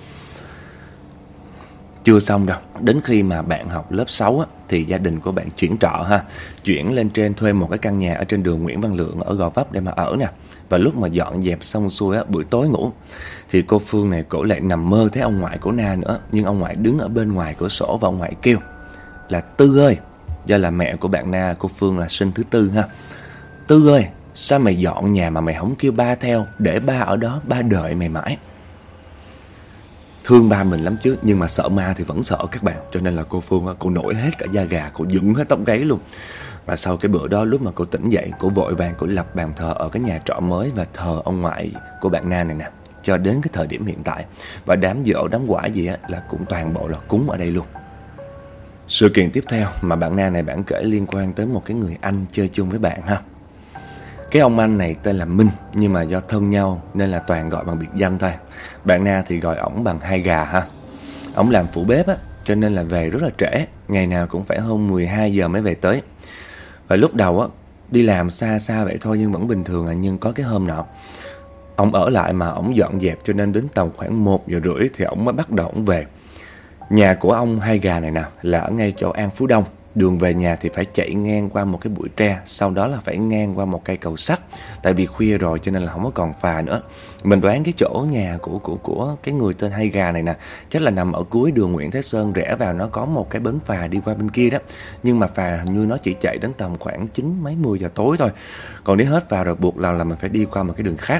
Chưa xong đâu, đến khi mà bạn học lớp 6 á, thì gia đình của bạn chuyển trọ ha, chuyển lên trên thuê một cái căn nhà ở trên đường Nguyễn Văn Lượng ở Gò Vấp để mà ở nè. Và lúc mà dọn dẹp xong xuôi á, buổi tối ngủ thì cô Phương này cổ lại nằm mơ thấy ông ngoại của Na nữa, nhưng ông ngoại đứng ở bên ngoài cửa sổ và ông ngoại kêu là: Tư ơi, do là mẹ của bạn Na, cô Phương là sinh thứ tư ha. Tư ơi, sao mày dọn nhà mà mày không kêu ba theo, để ba ở đó ba đợi mày mãi. Thương ba mình lắm chứ, nhưng mà sợ ma thì vẫn sợ các bạn. Cho nên là cô Phương cô nổi hết cả da gà, cô dựng hết tóc gáy luôn. Và sau cái bữa đó, lúc mà cô tỉnh dậy, cô vội vàng cô lập bàn thờ ở cái nhà trọ mới và thờ ông ngoại của bạn Na này nè, cho đến cái thời điểm hiện tại. Và đám giỗ đám quả gì á là cũng toàn bộ là cúng ở đây luôn. Sự kiện tiếp theo mà bạn Na này bạn kể liên quan tới một cái người anh chơi chung với bạn ha. Cái ông anh này tên là Minh, nhưng mà do thân nhau nên là toàn gọi bằng biệt danh thôi. Bạn Na thì gọi ổng bằng Hai Gà ha. Ổng làm phụ bếp á, cho nên là về rất là trễ, ngày nào cũng phải hơn 12 giờ mới về tới. Và lúc đầu á, đi làm xa xa vậy thôi nhưng vẫn bình thường à. Nhưng có cái hôm nọ, ổng ở lại mà ổng dọn dẹp, cho nên đến tầm khoảng 1 giờ rưỡi thì ổng mới bắt đầu ổng về. Nhà của ông Hai Gà này nè là ở ngay chỗ An Phú Đông. Đường về nhà thì phải chạy ngang qua một cái bụi tre, sau đó là phải ngang qua một cây cầu sắt. Tại vì khuya rồi cho nên là không có còn phà nữa. Mình đoán cái chỗ nhà của cái người tên Hai Gà này nè chắc là nằm ở cuối đường Nguyễn Thái Sơn, rẽ vào nó có một cái bến phà đi qua bên kia đó. Nhưng mà phà hình như nó chỉ chạy đến tầm khoảng 9 mấy 10 giờ tối thôi. Còn nếu hết phà rồi buộc là mình phải đi qua một cái đường khác.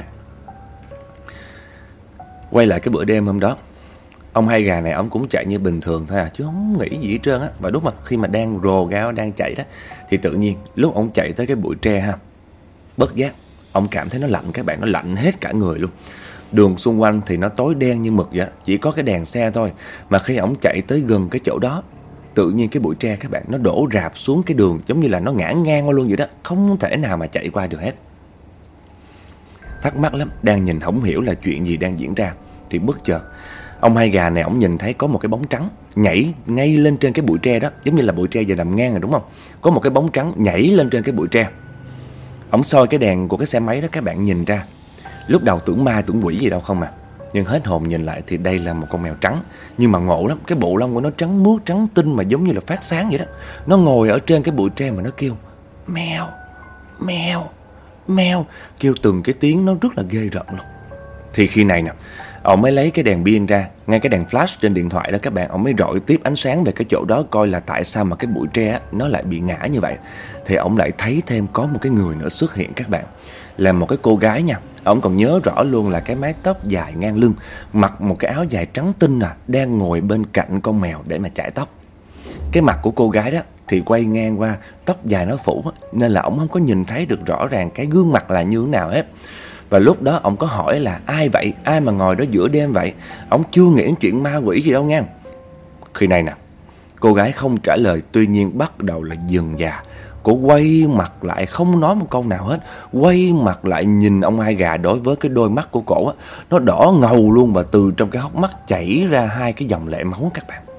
Quay lại cái bữa đêm hôm đó, ông Hai Gà này ông cũng chạy như bình thường thôi à, chứ không nghĩ gì hết trơn á. Và lúc mà khi mà đang rồ gáo đang chạy đó, thì tự nhiên lúc ông chạy tới cái bụi tre ha, bất giác ông cảm thấy nó lạnh các bạn, nó lạnh hết cả người luôn. Đường xung quanh thì nó tối đen như mực vậy, chỉ có cái đèn xe thôi. Mà khi ông chạy tới gần cái chỗ đó, tự nhiên cái bụi tre các bạn nó đổ rạp xuống cái đường, giống như là nó ngã ngang qua luôn vậy đó, không thể nào mà chạy qua được hết. Thắc mắc lắm, đang nhìn không hiểu là chuyện gì đang diễn ra, thì bất chợt ông Hai Gà này ổng nhìn thấy có một cái bóng trắng nhảy ngay lên trên cái bụi tre đó. Giống như là bụi tre giờ nằm ngang rồi đúng không? Có một cái bóng trắng nhảy lên trên cái bụi tre. Ổng soi cái đèn của cái xe máy đó các bạn, nhìn ra. Lúc đầu tưởng ma tưởng quỷ gì đâu không à. Nhưng hết hồn nhìn lại thì đây là một con mèo trắng. Nhưng mà ngộ lắm, cái bộ lông của nó trắng muốt trắng tinh mà giống như là phát sáng vậy đó. Nó ngồi ở trên cái bụi tre mà nó kêu mèo, mèo, mèo, kêu từng cái tiếng nó rất là ghê rợn luôn. Thì khi này nè, ông mới lấy cái đèn pin ra, ngay cái đèn flash trên điện thoại đó các bạn, ông mới rọi tiếp ánh sáng về cái chỗ đó coi là tại sao mà cái bụi tre á, nó lại bị ngã như vậy. Thì ông lại thấy thêm có một cái người nữa xuất hiện các bạn, là một cái cô gái nha. Ông còn nhớ rõ luôn là cái mái tóc dài ngang lưng, mặc một cái áo dài trắng tinh đang ngồi bên cạnh con mèo để mà chải tóc. Cái mặt của cô gái đó thì quay ngang qua, tóc dài nó phủ á, nên là ông không có nhìn thấy được rõ ràng cái gương mặt là như thế nào hết. Và lúc đó ông có hỏi là ai vậy, ai mà ngồi đó giữa đêm vậy. Ông chưa nghĩ đến chuyện ma quỷ gì đâu nha. Khi này nè, cô gái không trả lời, tuy nhiên bắt đầu là dần dà cô quay mặt lại, không nói một câu nào hết, quay mặt lại nhìn ông Hai Gà. Đối với cái đôi mắt của cổ á, nó đỏ ngầu luôn, và từ trong cái hốc mắt chảy ra hai cái dòng lệ máu các bạn.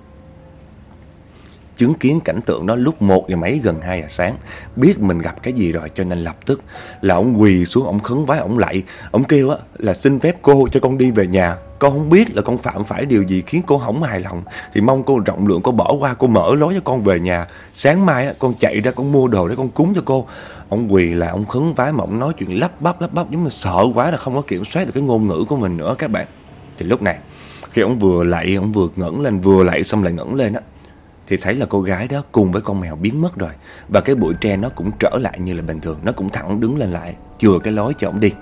Chứng kiến cảnh tượng đó lúc 1 giờ mấy gần 2 giờ sáng, biết mình gặp cái gì rồi, cho nên lập tức là ông quỳ xuống, ông khấn vái, ông lạy, ông kêu á là xin phép cô cho con đi về nhà. Con không biết là con phạm phải điều gì khiến cô không hài lòng, thì mong cô rộng lượng, cô bỏ qua, cô mở lối cho con về nhà. Sáng mai á, con chạy ra con mua đồ để con cúng cho cô. Ông quỳ là ông khấn vái mà ông nói chuyện lắp bắp giống như sợ quá là không có kiểm soát được cái ngôn ngữ của mình nữa các bạn. Thì lúc này khi ông vừa lạy, ông vừa ngẩng lên, vừa lạy xong lại ngẩng lên á, thì thấy là cô gái đó cùng với con mèo biến mất rồi. Và cái bụi tre nó cũng trở lại như là bình thường, nó cũng thẳng đứng lên lại, chừa cái lối cho ổng đi.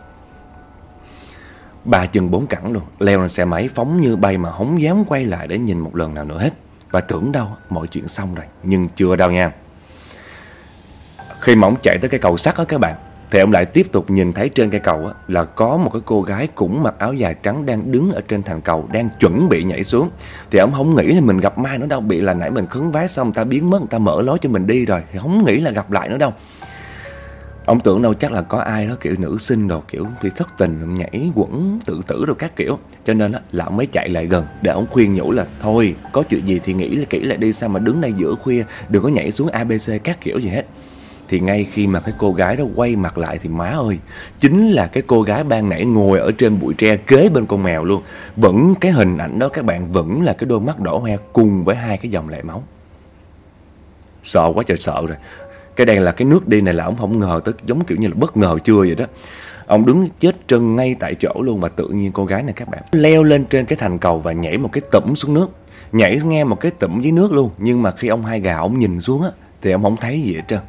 3 chân 4 cẳng luôn, leo lên xe máy phóng như bay mà không dám quay lại để nhìn một lần nào nữa hết. Và tưởng đâu mọi chuyện xong rồi, nhưng chưa đâu nha. Khi mà ổng chạy tới cái cầu sắt đó các bạn, thì ông lại tiếp tục nhìn thấy trên cây cầu á, là có một cái cô gái cũng mặc áo dài trắng đang đứng ở trên thành cầu, đang chuẩn bị nhảy xuống. Thì ông không nghĩ là mình gặp ma nữa đâu, bị là nãy mình khấn vái xong người ta biến mất, người ta mở lối cho mình đi rồi, thì không nghĩ là gặp lại nữa đâu. Ông tưởng đâu chắc là có ai đó kiểu nữ sinh đồ, kiểu thì thất tình nhảy quẩn tự tử rồi các kiểu. Cho nên là ông mới chạy lại gần để ông khuyên nhủ là thôi, có chuyện gì thì nghĩ kỹ lại đi, sao mà đứng đây giữa khuya, đừng có nhảy xuống ABC các kiểu gì hết. Thì ngay khi mà cái cô gái đó quay mặt lại thì má ơi, chính là cái cô gái ban nãy ngồi ở trên bụi tre kế bên con mèo luôn. Vẫn cái hình ảnh đó các bạn, vẫn là cái đôi mắt đỏ hoe cùng với hai cái dòng lệ máu. Sợ quá trời sợ rồi. Cái đây là cái nước đi này là ông không ngờ tới, giống kiểu như là bất ngờ chưa vậy đó. Ông đứng chết chân ngay tại chỗ luôn. Và tự nhiên cô gái này các bạn leo lên trên cái thành cầu và nhảy một cái tụm xuống nước. Nhảy nghe một cái tụm dưới nước luôn. Nhưng mà khi ông Hai Gà ông nhìn xuống á, thì ông không thấy gì hết trơn.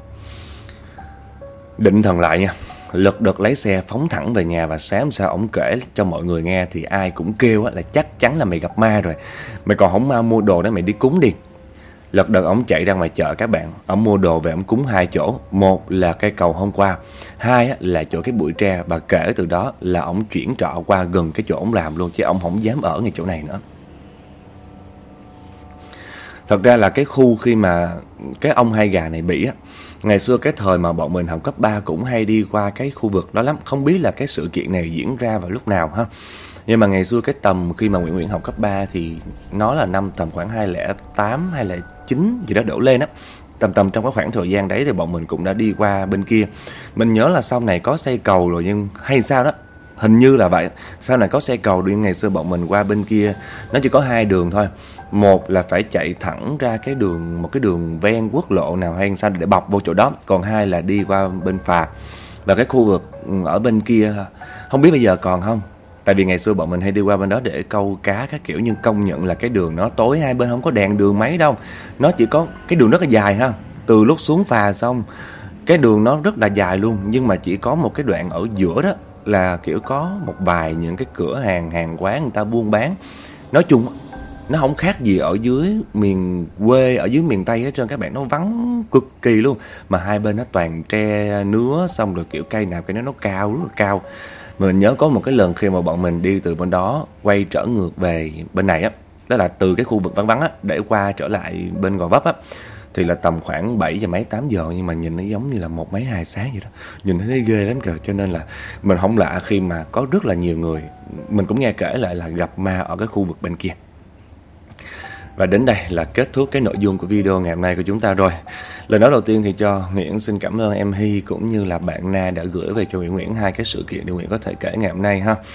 Định thần lại nha, lật đật lấy xe phóng thẳng về nhà. Và sáng hôm sau ổng kể cho mọi người nghe thì ai cũng kêu là chắc chắn là mày gặp ma rồi, mày còn không mau mua đồ để mày đi cúng đi. Lật đật ổng chạy ra ngoài chợ các bạn, ổng mua đồ về ổng cúng 2 chỗ. Một là cây cầu hôm qua, 2 là chỗ cái bụi tre. Và kể từ đó là ổng chuyển trọ qua gần cái chỗ ổng làm luôn, chứ ổng không dám ở ngay chỗ này nữa. Thật ra là cái khu khi mà cái ông Hai Gà này bị á, ngày xưa cái thời mà bọn mình học cấp 3 cũng hay đi qua cái khu vực đó lắm. Không biết là cái sự kiện này diễn ra vào lúc nào ha. Nhưng mà ngày xưa cái tầm khi mà Nguyễn học cấp 3 thì nó là năm tầm khoảng 2008, 2009 gì đó đổ lên á. Tầm trong cái khoảng thời gian đấy thì bọn mình cũng đã đi qua bên kia. Mình nhớ là sau này có xây cầu rồi nhưng hay sao đó, hình như là vậy. Sau này có xe cầu nhưng ngày xưa bọn mình qua bên kia nó chỉ có 2 đường thôi. Một là phải chạy thẳng ra cái đường, một cái đường ven quốc lộ nào hay sao để bọc vô chỗ đó. Còn 2 là đi qua bên phà. Và cái khu vực ở bên kia không biết bây giờ còn không. Tại vì ngày xưa bọn mình hay đi qua bên đó để câu cá các kiểu. Nhưng công nhận là cái đường nó tối, hai bên không có đèn đường mấy đâu. Nó chỉ có cái đường rất là dài ha. Từ lúc xuống phà xong, cái đường nó rất là dài luôn. Nhưng mà chỉ có một cái đoạn ở giữa đó là kiểu có một vài những cái cửa hàng quán người ta buôn bán. Nói chung nó không khác gì ở dưới miền quê, ở dưới miền Tây hết trơn các bạn. Nó vắng cực kỳ luôn. Mà hai bên nó toàn tre nứa, xong rồi kiểu cây nào cây nó cao, rất là cao. Mình nhớ có một cái lần khi mà bọn mình đi từ bên đó quay trở ngược về bên này á, đó là từ cái khu vực vắng á để qua trở lại bên Gò Vấp á, thì là tầm khoảng 7 giờ mấy 8 giờ. Nhưng mà nhìn nó giống như là 1 mấy 2 sáng vậy đó. Nhìn thấy ghê lắm kìa. Cho nên là mình không lạ khi mà có rất là nhiều người, mình cũng nghe kể lại là gặp ma ở cái khu vực bên kia. Và đến đây là kết thúc cái nội dung của video ngày hôm nay của chúng ta rồi. Lời nói đầu tiên thì cho Nguyễn xin cảm ơn em Hy cũng như là bạn Na đã gửi về cho Nguyễn 2 cái sự kiện để Nguyễn có thể kể ngày hôm nay ha.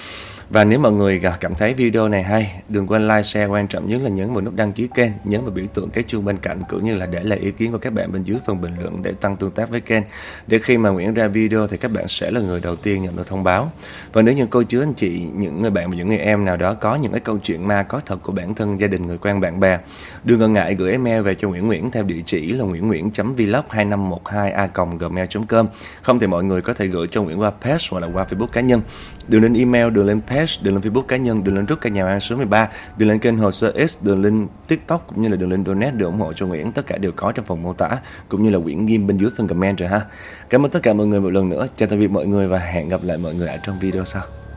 Và nếu mọi người cảm thấy video này hay, đừng quên like, share, quan trọng nhất là nhấn vào nút đăng ký kênh, nhấn vào biểu tượng cái chuông bên cạnh, cũng như là để lại ý kiến của các bạn bên dưới phần bình luận để tăng tương tác với kênh. Để khi mà Nguyễn ra video thì các bạn sẽ là người đầu tiên nhận được thông báo. Và nếu như cô chú anh chị, những người bạn và những người em nào đó có những cái câu chuyện ma có thật của bản thân, gia đình, người quen, bạn bè, đừng ngần ngại gửi email về cho Nguyễn theo địa chỉ là nguyennguyển.vlog2512a@gmail.com. Không thì mọi người có thể gửi cho Nguyễn qua page hoặc là qua Facebook cá nhân. Đường lên email, đường lên page, đường lên Facebook cá nhân, đường lên group Cả Nhà Ăn số 13, đường lên kênh Hồ Sơ X, đường lên TikTok cũng như là đường lên donate để ủng hộ cho Nguyễn, tất cả đều có trong phần mô tả cũng như là Nguyễn ghim bên dưới phần comment rồi ha. Cảm ơn tất cả mọi người một lần nữa. Chào tạm biệt mọi người và hẹn gặp lại mọi người ở trong video sau.